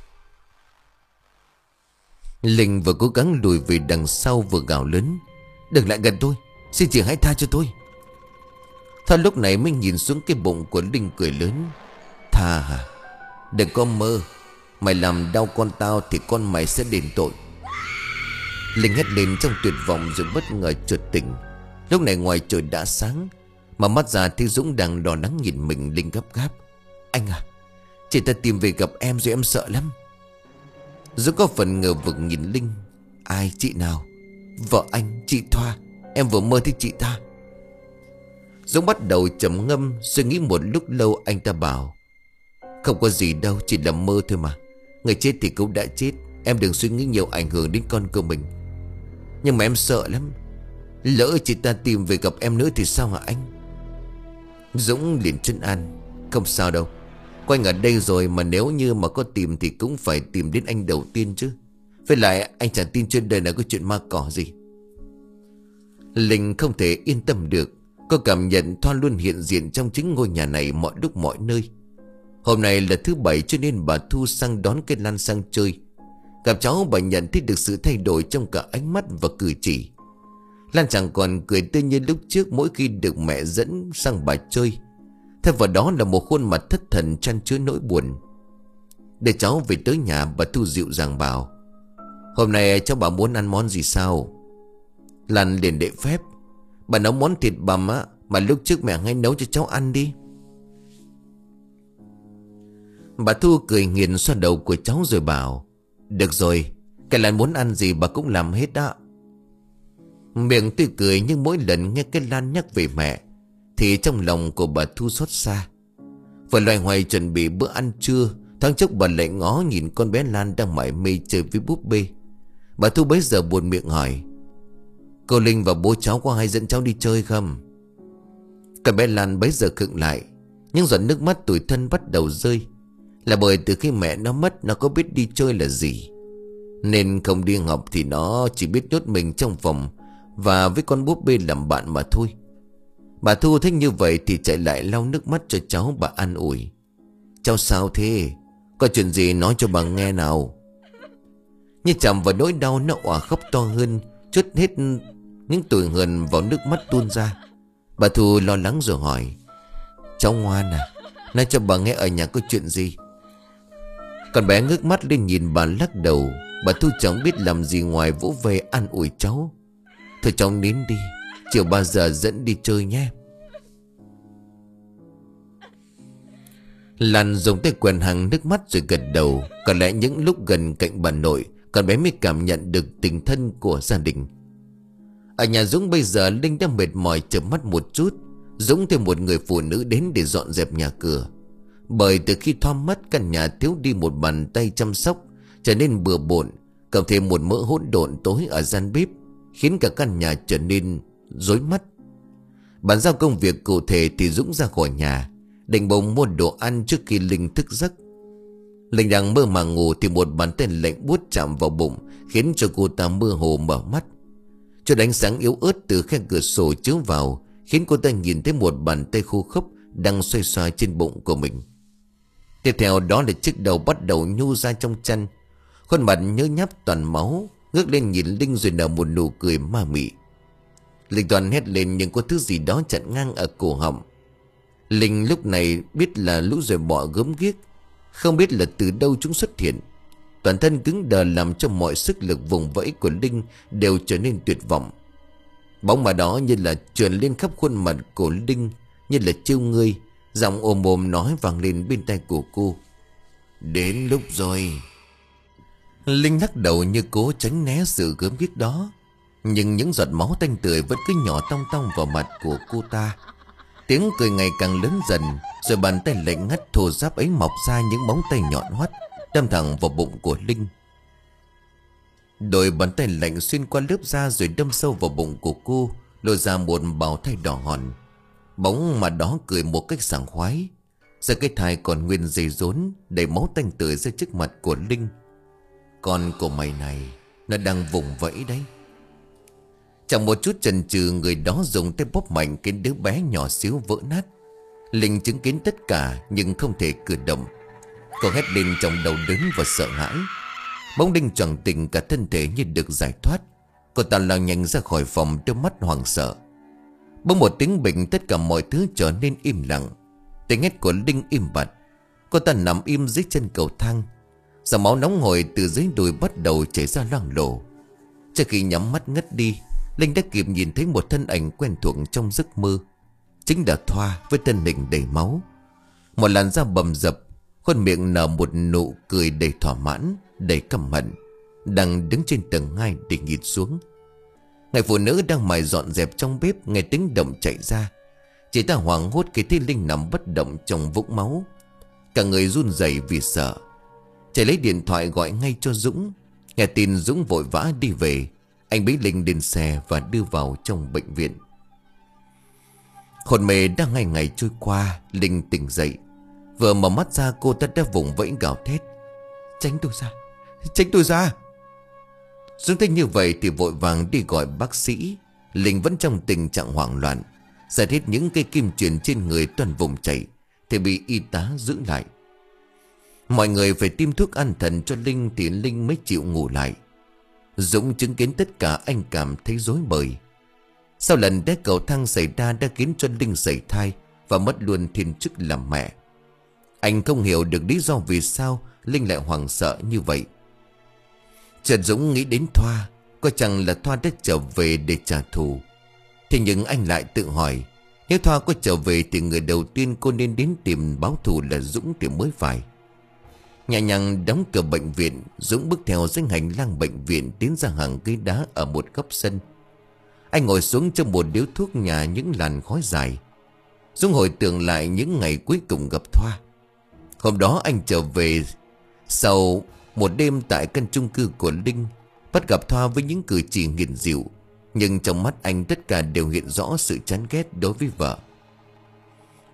Linh vừa cố gắng lùi về đằng sau vừa gào lớn: Đừng lại gần tôi, xin chị hãy tha cho tôi. Thoa lúc này mới nhìn xuống cái bụng của Linh, cười lớn: Tha hả? Đừng có mơ. Mày làm đau con tao thì con mày sẽ đền tội. Linh hét lên trong tuyệt vọng rồi bất ngờ chợt tỉnh. Lúc này ngoài trời đã sáng, mà mắt ra thấy Dũng đang lo lắng nhìn mình. Linh gấp gáp: Anh à, chị ta tìm về gặp em rồi, em sợ lắm. Dũng có phần ngờ vực nhìn Linh: Ai, chị nào? Vợ anh, chị Thoa. Em vừa mơ thấy chị ta. Dũng bắt đầu trầm ngâm, suy nghĩ một lúc lâu. Anh ta bảo: Không có gì đâu, chỉ là mơ thôi mà. Người chết thì cũng đã chết, em đừng suy nghĩ nhiều ảnh hưởng đến con của mình. Nhưng mà em sợ lắm, lỡ chị ta tìm về gặp em nữa thì sao hả anh? Dũng liền trấn an: Không sao đâu, quanh ở đây rồi mà, nếu như mà có tìm thì cũng phải tìm đến anh đầu tiên chứ. Với lại anh chẳng tin trên đời này có chuyện ma cỏ gì. Linh không thể yên tâm được. Cô cảm nhận Thoa luôn hiện diện trong chính ngôi nhà này mọi lúc mọi nơi. Hôm nay là thứ bảy cho nên bà Thu sang đón cái Lan sang chơi. Gặp cháu, bà nhận thấy được sự thay đổi trong cả ánh mắt và cử chỉ. Lan chẳng còn cười tươi như lúc trước mỗi khi được mẹ dẫn sang bà chơi. Thay vào đó là một khuôn mặt thất thần chan chứa nỗi buồn. Để cháu về tới nhà, bà Thu dịu dàng bảo: Hôm nay cháu bà muốn ăn món gì sao? Lan liền đệ phép: Bà nấu món thịt bằm á, mà lúc trước mẹ hay nấu cho cháu ăn đi. Bà Thu cười nghiền xoa đầu của cháu rồi bảo: Được rồi, cái Lan muốn ăn gì bà cũng làm hết đó. Miệng tươi cười, nhưng mỗi lần nghe cái Lan nhắc về mẹ thì trong lòng của bà Thu xót xa. Vừa loay hoay chuẩn bị bữa ăn trưa, thoáng chốc bà lại ngó nhìn con bé Lan đang mải mê chơi với búp bê. Bà Thu bấy giờ buồn miệng hỏi: Cô Linh và bố cháu có hay dẫn cháu đi chơi không? Còn bé Lan bấy giờ khựng lại. Những giọt nước mắt tủi thân bắt đầu rơi. Là bởi từ khi mẹ nó mất, nó có biết đi chơi là gì. Nên không đi học thì nó chỉ biết nhốt mình trong phòng và với con búp bê làm bạn mà thôi. Bà Thu thấy như vậy thì chạy lại lau nước mắt cho cháu. Bà an ủi: "Cháu sao thế? Có chuyện gì nói cho bà nghe nào." Như chạm vào nỗi đau, nó òa khóc to hơn, trút hết những tủi hờn vào nước mắt tuôn ra. Bà Thu lo lắng rồi hỏi: "Cháu ngoan à, nói cho bà nghe ở nhà có chuyện gì?" Con bé ngước mắt lên nhìn bà lắc đầu. Bà Thu chẳng biết làm gì ngoài vỗ về an ủi cháu: "Thôi cháu nín đi, chiều ba giờ dẫn đi chơi nhé." Lan dùng tay quần hàng nước mắt rồi gật đầu. Có lẽ những lúc gần cạnh bà nội, con bé mới cảm nhận được tình thân của gia đình. Ở nhà Dũng bây giờ, Linh đã mệt mỏi chợp mắt một chút. Dũng thêm một người phụ nữ đến để dọn dẹp nhà cửa. Bởi từ khi Thoa mất, căn nhà thiếu đi một bàn tay chăm sóc, trở nên bừa bộn, cộng thêm một mớ hỗn độn tối ở gian bếp, khiến cả căn nhà trở nên rối mắt. Bàn giao công việc cụ thể thì Dũng ra khỏi nhà, định bụng mua đồ ăn trước khi Linh thức giấc. Linh đang mơ màng ngủ thì một bàn tay lạnh buốt chạm vào bụng, khiến cho cô ta mơ hồ mở mắt. Chút ánh sáng yếu ớt từ khe cửa sổ chiếu vào, khiến cô ta nhìn thấy một bàn tay khô khốc đang xoay xoay trên bụng của mình. Tiếp theo đó là chiếc đầu bắt đầu nhô ra trong chăn. Khuôn mặt nhớ nháp toàn máu, ngước lên nhìn Linh rồi nở một nụ cười ma mị. Linh toàn hét lên nhưng có thứ gì đó chặn ngang ở cổ họng. Linh lúc này biết là lũ ruồi bọ gớm ghiếc, không biết là từ đâu chúng xuất hiện. Toàn thân cứng đờ làm cho mọi sức lực vùng vẫy của Linh đều trở nên tuyệt vọng. Bóng mà đó như là trườn lên khắp khuôn mặt của Linh, như là trêu ngươi. Giọng ồm ồm nói vang lên bên tai của cô: "Đến lúc rồi." Linh lắc đầu như cố tránh né sự gớm ghiếc đó, nhưng những giọt máu tanh tưởi vẫn cứ nhỏ tong tong vào mặt của cô ta. Tiếng cười ngày càng lớn dần, rồi bàn tay lạnh ngắt thô ráp ấy mọc ra những móng tay nhọn hoắt, đâm thẳng vào bụng của Linh. Đôi bàn tay lạnh xuyên qua lớp da rồi đâm sâu vào bụng của cô, lộ ra một bào thai đỏ hòn. Bóng mà đó cười một cách sảng khoái. Giờ cái thai còn nguyên dây rốn, đầy máu tanh tưởi ra trước mặt của Linh. "Con của mày này, nó đang vùng vẫy đấy." Chẳng một chút chần chừ, người đó dùng tay bóp mạnh cái đứa bé nhỏ xíu vỡ nát. Linh chứng kiến tất cả nhưng không thể cử động. Cô hét lên trong đầu đớn và sợ hãi. Bỗng Linh choàng tỉnh, cả thân thể như được giải thoát. Cô ta lao nhanh ra khỏi phòng, đôi mắt hoảng sợ. Bỗng một tiếng bình, tất cả mọi thứ trở nên im lặng. Tiếng hét của Linh im bặt. Cô ta nằm im dưới chân cầu thang. Dòng máu nóng hổi từ dưới đùi bắt đầu chảy ra loang lổ. Trước khi nhắm mắt ngất đi, Linh đã kịp nhìn thấy một thân ảnh quen thuộc trong giấc mơ. Chính là Thoa với thân hình đầy máu. Một làn da bầm dập, khuôn miệng nở một nụ cười đầy thỏa mãn, đầy căm hận, đang đứng trên tầng hai để nhìn xuống. Người phụ nữ đang mải dọn dẹp trong bếp nghe tiếng động chạy ra. Chị ta hoảng hốt khi thấy Linh nằm bất động trong vũng máu. Cả người run rẩy vì sợ. Chạy lấy điện thoại gọi ngay cho Dũng. Nghe tin Dũng vội vã đi về. Anh bế Linh lên xe và đưa vào trong bệnh viện. Hồn mê đang ngày ngày trôi qua, Linh tỉnh dậy. Vừa mở mắt ra, cô ta đã vùng vẫy gào thét: "Tránh tôi ra, tránh tôi ra!" Dũng thấy như vậy thì vội vàng đi gọi bác sĩ. Linh vẫn trong tình trạng hoảng loạn. Giải hết những cây kim truyền trên người toàn vùng chảy thì bị y tá giữ lại. Mọi người phải tiêm thuốc an thần cho Linh thì Linh mới chịu ngủ lại. Dũng chứng kiến tất cả, anh cảm thấy rối bời. Sau lần té cầu thang xảy ra đã khiến cho Linh sảy thai và mất luôn thiên chức làm mẹ. Anh không hiểu được lý do vì sao Linh lại hoảng sợ như vậy. Chợt Dũng nghĩ đến Thoa. Có chăng là Thoa đã trở về để trả thù? Thế nhưng anh lại tự hỏi, nếu Thoa có trở về thì người đầu tiên cô nên đến tìm báo thù là Dũng thì mới phải. Nhẹ nhàng đóng cửa bệnh viện, Dũng bước theo dãy hành lang bệnh viện tiến ra hàng cây đá ở một góc sân. Anh ngồi xuống trong một điếu thuốc nhà những làn khói dài. Dũng hồi tưởng lại những ngày cuối cùng gặp Thoa. Hôm đó anh trở về sau một đêm tại căn chung cư của Linh, bắt gặp Thoa với những cử chỉ nghiền dịu, nhưng trong mắt anh tất cả đều hiện rõ sự chán ghét đối với vợ.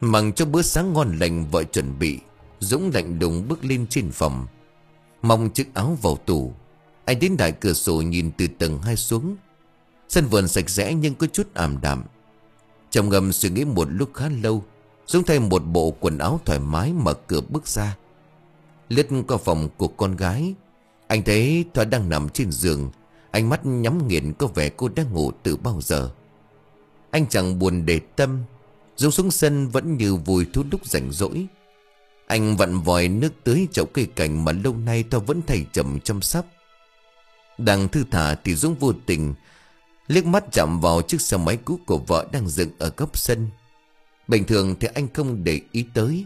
Mằng cho bữa sáng ngon lành vợ chuẩn bị, Dũng lạnh lùng bước lên trên phòng, mong chiếc áo vào tủ. Anh đến đại cửa sổ nhìn từ tầng hai xuống. Sân vườn sạch sẽ nhưng có chút ảm đạm. Trầm ngâm suy nghĩ một lúc khá lâu, Dũng thay một bộ quần áo thoải mái mở cửa bước ra. Lướt qua phòng của con gái, anh thấy Thoa đang nằm trên giường, ánh mắt nhắm nghiền, có vẻ cô đang ngủ từ bao giờ. Anh chẳng buồn để tâm, Dũng xuống sân vẫn như vui thú lúc rảnh rỗi. Anh vặn vòi nước tưới chậu cây cảnh mà lâu nay Thoa vẫn thầy chậm chăm sóc. Đang thư thả thì Dũng vô tình liếc mắt chạm vào chiếc xe máy cũ của vợ đang dựng ở góc sân. Bình thường thì anh không để ý tới,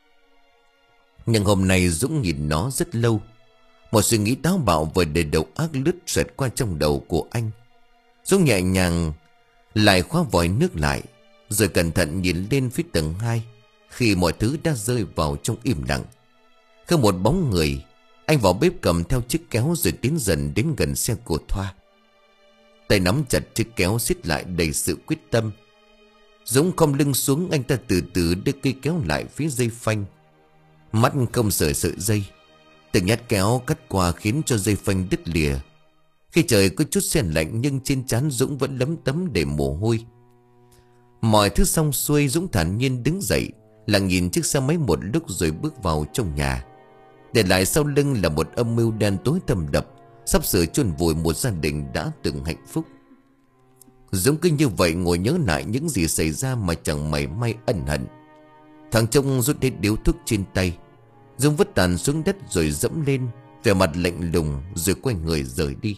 nhưng hôm nay Dũng nhìn nó rất lâu. Một suy nghĩ táo bạo vừa để đầu ác lướt xoẹt qua trong đầu của anh. Dũng nhẹ nhàng lại khóa vòi nước lại, rồi cẩn thận nhìn lên phía tầng hai. Khi mọi thứ đã rơi vào trong im lặng, không một bóng người, anh vào bếp cầm theo chiếc kéo rồi tiến dần đến gần xe của Thoa. Tay nắm chặt chiếc kéo siết lại đầy sự quyết tâm. Dũng khom lưng xuống, anh ta từ từ đưa cây kéo lại phía dây phanh, mắt không rời sợi dây. Từng nhát kéo cắt qua khiến cho dây phanh đứt lìa. Khi trời có chút se lạnh nhưng trên trán Dũng vẫn lấm tấm để mồ hôi. Mọi thứ xong xuôi, Dũng thản nhiên đứng dậy, lặng nhìn chiếc xe máy một lúc rồi bước vào trong nhà. Để lại sau lưng là một âm mưu đen tối thâm độc, sắp sửa chôn vùi một gia đình đã từng hạnh phúc. Dũng cứ như vậy ngồi nhớ lại những gì xảy ra mà chẳng mảy may ân hận. Thằng Trông rút hết điếu thuốc trên tay. Dũng vứt tàn xuống đất rồi dẫm lên, vẻ mặt lạnh lùng, rồi quay người rời đi.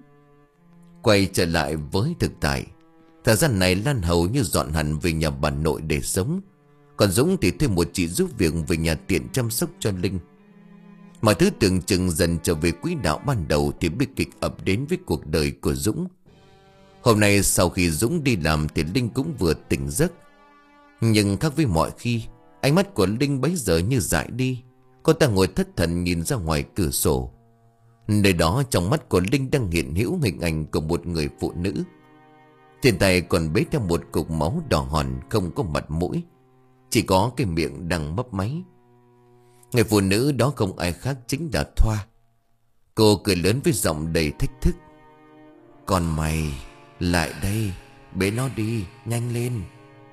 Quay trở lại với thực tại, thời gian này Lan hầu như dọn hẳn về nhà bà nội để sống. Còn Dũng thì thuê một chị giúp việc về nhà tiện chăm sóc cho Linh. Mọi thứ tưởng chừng dần trở về quỹ đạo ban đầu thì bi kịch ập đến với cuộc đời của Dũng. Hôm nay sau khi Dũng đi làm thì Linh cũng vừa tỉnh giấc. Nhưng khác với mọi khi, ánh mắt của Linh bấy giờ như dại đi. Cô ta ngồi thất thần nhìn ra ngoài cửa sổ. Nơi đó trong mắt của Linh đang hiện hữu hình ảnh của một người phụ nữ. Trên tay còn bế theo một cục máu đỏ hòn, không có mặt mũi, chỉ có cái miệng đang mấp máy. Người phụ nữ đó không ai khác chính là Thoa. Cô cười lớn với giọng đầy thách thức. Còn mày, lại đây, bế nó đi, nhanh lên.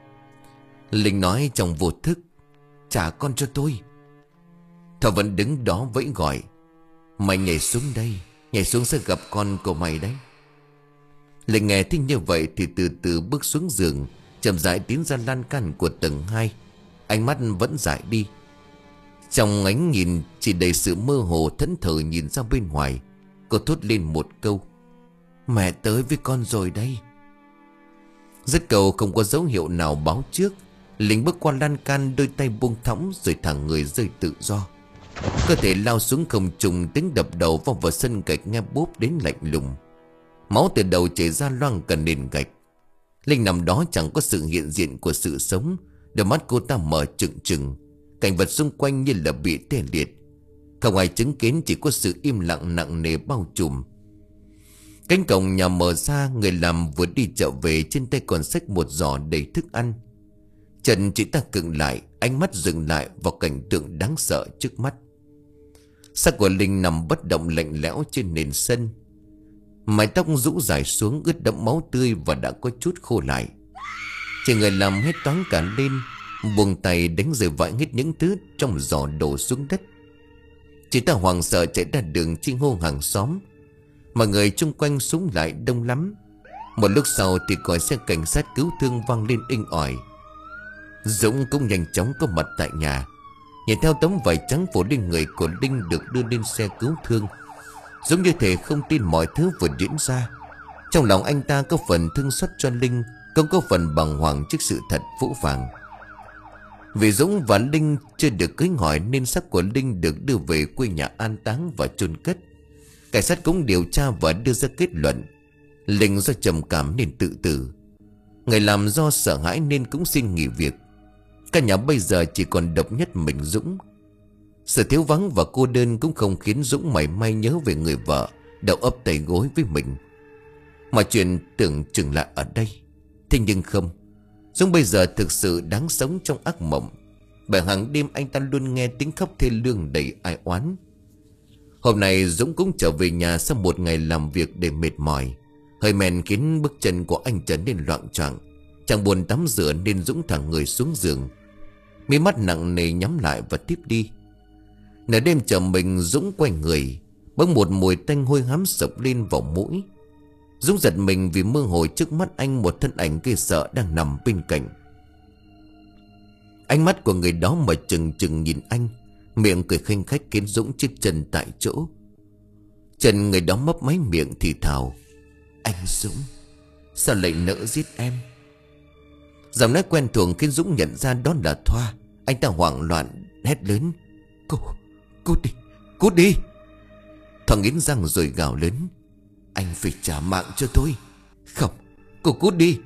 Linh nói trong vô thức. Trả con cho tôi. Thoa vẫn đứng đó vẫy gọi. Mày nhảy xuống đây, nhảy xuống sẽ gặp con của mày đấy. Linh nghe thích như vậy thì từ từ bước xuống giường, chậm rãi tiến ra lan can của tầng hai. Ánh mắt vẫn dại đi. Trong ánh nhìn chỉ đầy sự mơ hồ thẫn thờ nhìn ra bên ngoài. Cô thốt lên một câu. Mẹ tới với con rồi đây. Dứt câu không có dấu hiệu nào báo trước, Linh bước qua lan can, đôi tay buông thõng rồi thẳng người rơi tự do. Cơ thể lao xuống không trung, tiếng đập đầu vào vào sân gạch nghe bốp đến lạnh lùng. Máu từ đầu chảy ra loang cả nền gạch. Linh nằm đó chẳng có sự hiện diện của sự sống. Đôi mắt cô ta mở trừng trừng. Cảnh vật xung quanh như là bị tê liệt. Không ai chứng kiến, chỉ có sự im lặng nặng nề bao trùm. Cánh cổng nhà mở ra, người làm vừa đi chợ về, trên tay còn xách một giỏ đầy thức ăn. Chân chị ta cứng lại, ánh mắt dừng lại vào cảnh tượng đáng sợ trước mắt. Xác của Linh nằm bất động lạnh lẽo trên nền sân. Mái tóc rũ dài xuống, ướt đẫm máu tươi và đã có chút khô lại. Chị người làm hết toán cả lên, buông tay đánh rơi vãi hết những thứ trong giỏ đổ xuống đất. Chị ta hoảng sợ chạy ra đường chi hô hàng xóm. Mọi người chung quanh súng lại đông lắm. Một lúc sau thì còi xe cảnh sát cứu thương vang lên inh ỏi. Dũng cũng nhanh chóng có mặt tại nhà. Nhìn theo tấm vải trắng phủ lên người của Linh được đưa lên xe cứu thương, Dũng như thể không tin mọi thứ vừa diễn ra. Trong lòng anh ta có phần thương xót cho Linh, cũng có phần bàng hoàng trước sự thật phũ phàng. Vì Dũng và Linh chưa được cưới hỏi nên xác của Linh được đưa về quê nhà an táng và chôn cất. Cảnh sát cũng điều tra và đưa ra kết luận Linh do trầm cảm nên tự tử. Người làm do sợ hãi nên cũng xin nghỉ việc. Cả nhà bây giờ chỉ còn độc nhất mình Dũng. Sự thiếu vắng và cô đơn cũng không khiến Dũng mảy may nhớ về người vợ đầu ấp tay gối với mình. Mọi chuyện tưởng chừng lại ở đây. Thế nhưng không. Dũng bây giờ thực sự đáng sống trong ác mộng, bởi hàng đêm anh ta luôn nghe tiếng khóc thê lương đầy ai oán. Hôm nay Dũng cũng trở về nhà sau một ngày làm việc để mệt mỏi. Hơi men khiến bước chân của anh trở nên loạng choạng. Chẳng buồn tắm rửa nên Dũng thẳng người xuống giường, mí mắt nặng nề nhắm lại và tiếp đi. Nửa đêm chờ mình, Dũng quay người, bỗng một mùi tanh hôi hám sộc lên vào mũi. Dũng giật mình vì mơ hồ trước mắt anh một thân ảnh ghê sợ đang nằm bên cạnh. Ánh mắt của người đó mở trừng trừng nhìn anh, miệng cười khinh khách khiến Dũng chết chân tại chỗ. Chân người đó mấp máy miệng thì thào: "Anh Dũng, sao lại nỡ giết em?" Giọng nói quen thuộc khiến Dũng nhận ra đó là Thoa. Anh ta hoảng loạn hét lớn: Cô, cút đi, cút đi." Thoa nghiến răng rồi gào lớn: "Anh phải trả mạng cho tôi." "Không, cô cút đi."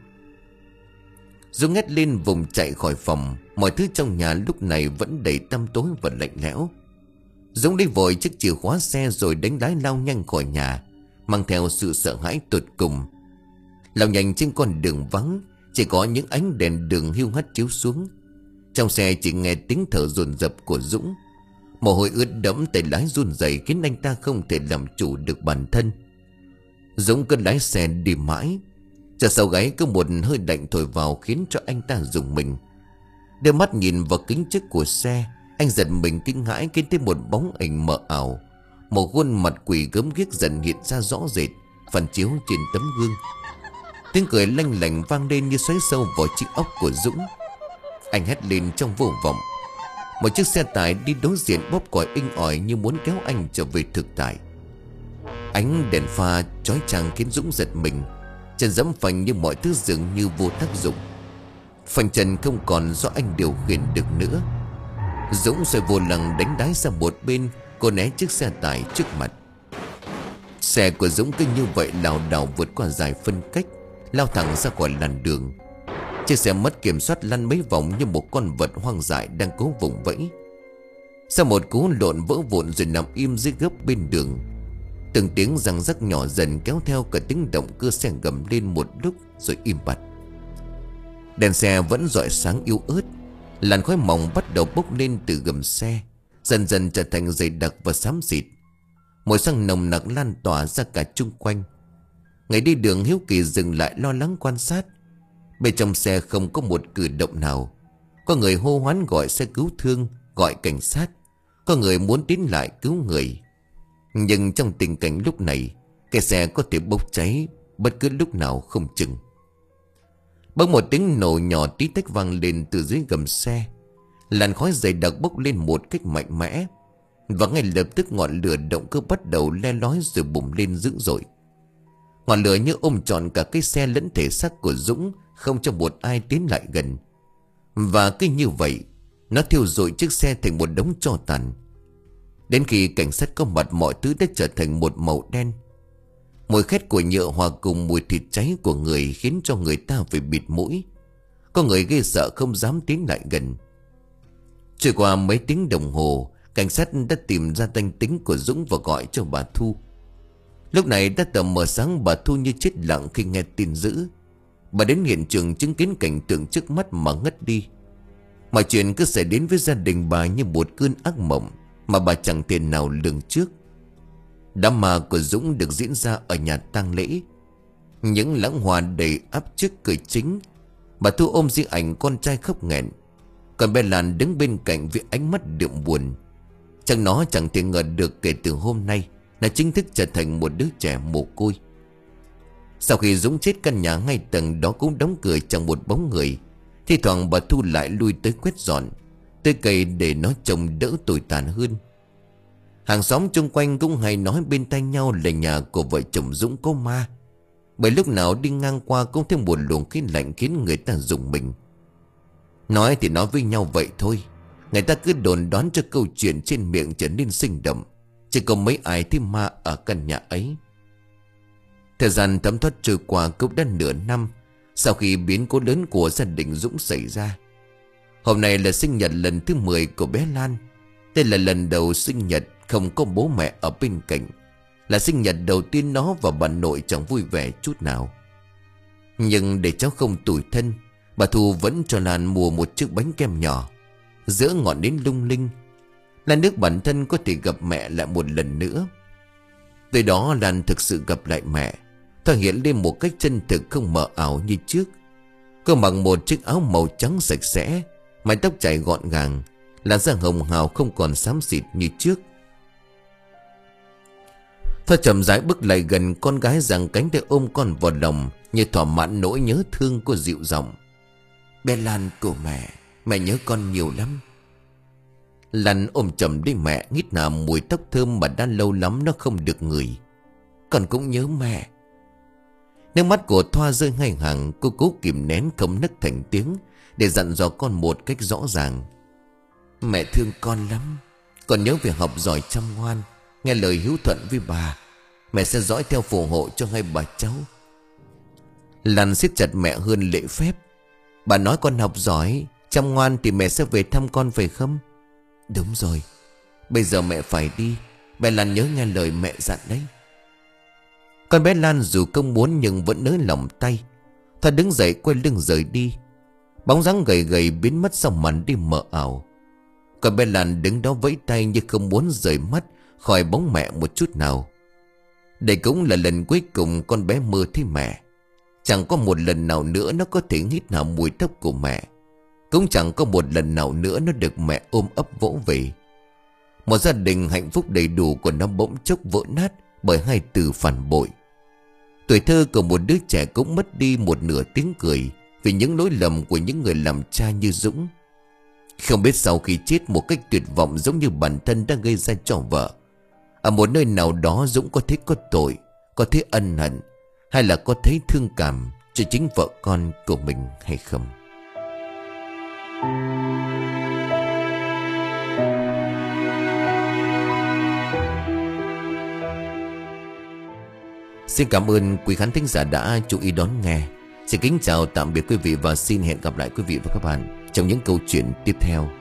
Dũng hét lên vùng chạy khỏi phòng. Mọi thứ trong nhà lúc này vẫn đầy tăm tối và lạnh lẽo. Dũng đi vội chiếc chìa khóa xe rồi đánh lái lao nhanh khỏi nhà, mang theo sự sợ hãi tột cùng. Lao nhanh trên con đường vắng, chỉ có những ánh đèn đường hiu hắt chiếu xuống. Trong xe chỉ nghe tiếng thở dồn dập của Dũng. Mồ hôi ướt đẫm, tay lái run rẩy khiến anh ta không thể làm chủ được bản thân. Dũng cứ lái xe đi mãi. Chợt sau gáy có một hơi lạnh thổi vào khiến cho anh ta rùng mình. Đưa mắt nhìn vào kính trước của xe, anh giật mình kinh hãi khi thấy một bóng ảnh mờ ảo. Một khuôn mặt quỷ gớm ghiếc dần hiện ra rõ rệt, phản chiếu trên tấm gương. Tiếng cười lanh lảnh vang lên như xoáy sâu vào chiếc óc của Dũng. Anh hét lên trong vô vọng. Một chiếc xe tải đi đối diện bóp còi inh ỏi như muốn kéo anh trở về thực tại. Ánh đèn pha chói chang khiến Dũng giật mình. Chân giẫm phanh nhưng mọi thứ dường như vô tác dụng. Phanh chân không còn do anh điều khiển được nữa. Dũng xoay vô lăng đánh đái sang một bên, cô né chiếc xe tải trước mặt. Xe của Dũng cứ như vậy lảo đảo vượt qua dải phân cách, lao thẳng ra khỏi làn đường. Chiếc xe mất kiểm soát lăn mấy vòng như một con vật hoang dại đang cố vùng vẫy. Sau một cú lộn vỡ vụn rồi nằm im dưới gấp bên đường. Từng tiếng răng rắc nhỏ dần kéo theo cả tiếng động cơ xe gầm lên một lúc rồi im bặt. Đèn xe vẫn rọi sáng yếu ớt. Làn khói mỏng bắt đầu bốc lên từ gầm xe, dần dần trở thành dày đặc và xám xịt. Mùi xăng nồng nặc lan tỏa ra cả chung quanh. Người đi đường hiếu kỳ dừng lại lo lắng quan sát. Bên trong xe không có một cử động nào. Có người hô hoán gọi xe cứu thương, gọi cảnh sát. Có người muốn tiến lại cứu người. Nhưng trong tình cảnh lúc này, cái xe có thể bốc cháy bất cứ lúc nào không chừng. Bỗng một tiếng nổ nhỏ tí tách vang lên từ dưới gầm xe. Làn khói dày đặc bốc lên một cách mạnh mẽ. Và ngay lập tức ngọn lửa động cơ bắt đầu le lói rồi bùng lên dữ dội. Ngọn lửa như ôm trọn cả cái xe lẫn thể xác của Dũng, không cho một ai tiến lại gần. Và cứ như vậy, nó thiêu rụi chiếc xe thành một đống tro tàn. Đến khi cảnh sát có mặt, mọi thứ đã trở thành một màu đen. Mùi khét của nhựa hòa cùng mùi thịt cháy của người khiến cho người ta phải bịt mũi. Có người ghê sợ không dám tiến lại gần. Trôi qua mấy tiếng đồng hồ, cảnh sát đã tìm ra danh tính của Dũng và gọi cho bà Thu. Lúc này đã tầm mờ sáng, bà Thu như chết lặng khi nghe tin dữ. Bà đến hiện trường chứng kiến cảnh tượng trước mắt mà ngất đi. Mọi chuyện cứ xảy đến với gia đình bà như một cơn ác mộng mà bà chẳng thể nào lường trước. Đám ma của Dũng được diễn ra ở nhà tang lễ. Những lãng hoa đầy áp trước cửa chính. Bà Thu ôm di ảnh con trai khóc nghẹn. Còn bé Lan đứng bên cạnh với ánh mắt đượm buồn. Chẳng nó chẳng thể ngờ được kể từ hôm nay nó chính thức trở thành một đứa trẻ mồ côi. Sau khi Dũng chết, căn nhà ngay tầng đó cũng đóng cửa chẳng một bóng người. Thi thoảng bà Thu lại lui tới quét dọn, tưới cây để nó trông đỡ tồi tàn hơn. Hàng xóm chung quanh cũng hay nói bên tai nhau là nhà của vợ chồng Dũng có ma. Bởi lúc nào đi ngang qua cũng thêm một luồng khí lạnh khiến người ta rùng mình. Nói thì nói với nhau vậy thôi, người ta cứ đồn đoán cho câu chuyện trên miệng trở nên sinh động. Chỉ có mấy ai thấy ma ở căn nhà ấy. Thời gian thấm thoát trôi qua cũng đã nửa năm sau khi biến cố lớn của gia đình Dũng xảy ra. Hôm nay là sinh nhật lần thứ mười của bé Lan. Đây là lần đầu sinh nhật không có bố mẹ ở bên cạnh. Là sinh nhật đầu tiên nó và bà nội chẳng vui vẻ chút nào. Nhưng để cháu không tủi thân, bà Thu vẫn cho Lan mua một chiếc bánh kem nhỏ. Giữa ngọn nến lung linh, Lan nước bản thân có thể gặp mẹ lại một lần nữa. Từ đó Lan thực sự gặp lại mẹ, thể hiện lên một cách chân thực không mờ ảo như trước. Cô mặc một chiếc áo màu trắng sạch sẽ, mái tóc chải gọn gàng, làn da hồng hào không còn xám xịt như trước. Thoa chậm rãi bước lại gần con gái, giằng cánh tay ôm con vào lòng, như thỏa mãn nỗi nhớ thương của dịu giọng. Bé Lan của mẹ, mẹ nhớ con nhiều lắm. Lan ôm chầm lấy mẹ, nghít nà mùi tóc thơm mà đã lâu lắm nó không được ngửi. Con cũng nhớ mẹ. Nước mắt của Thoa rơi ngay hàng. Cô cố kìm nén không nấc thành tiếng, để dặn dò con một cách rõ ràng. Mẹ thương con lắm. Con nhớ việc học giỏi chăm ngoan, nghe lời hiếu thuận với bà. Mẹ sẽ dõi theo phù hộ cho hai bà cháu. Lan siết chặt mẹ hơn lễ phép. Bà nói con học giỏi chăm ngoan thì mẹ sẽ về thăm con phải không? Đúng rồi. Bây giờ mẹ phải đi. Mẹ Lan nhớ nghe lời mẹ dặn đấy. Con bé Lan dù không muốn nhưng vẫn nới lòng tay. Thoa đứng dậy quay lưng rời đi. Bóng dáng gầy gầy biến mất sau màn đêm mờ ảo. Con bé Lan đứng đó vẫy tay như không muốn rời mắt khỏi bóng mẹ một chút nào. Đây cũng là lần cuối cùng con bé mơ thấy mẹ. Chẳng có một lần nào nữa nó có thể hít nào mùi tóc của mẹ. Cũng chẳng có một lần nào nữa nó được mẹ ôm ấp vỗ về. Một gia đình hạnh phúc đầy đủ của nó bỗng chốc vỡ nát bởi hai từ phản bội. Tuổi thơ của một đứa trẻ cũng mất đi một nửa tiếng cười vì những lỗi lầm của những người làm cha như Dũng. Không biết sau khi chết một cách tuyệt vọng giống như bản thân đã gây ra cho vợ, ở một nơi nào đó Dũng có thấy có tội, có thấy ân hận, hay là có thấy thương cảm cho chính vợ con của mình hay không? Xin cảm ơn quý khán thính giả đã chú ý đón nghe. Xin kính chào tạm biệt quý vị và xin hẹn gặp lại quý vị và các bạn trong những câu chuyện tiếp theo.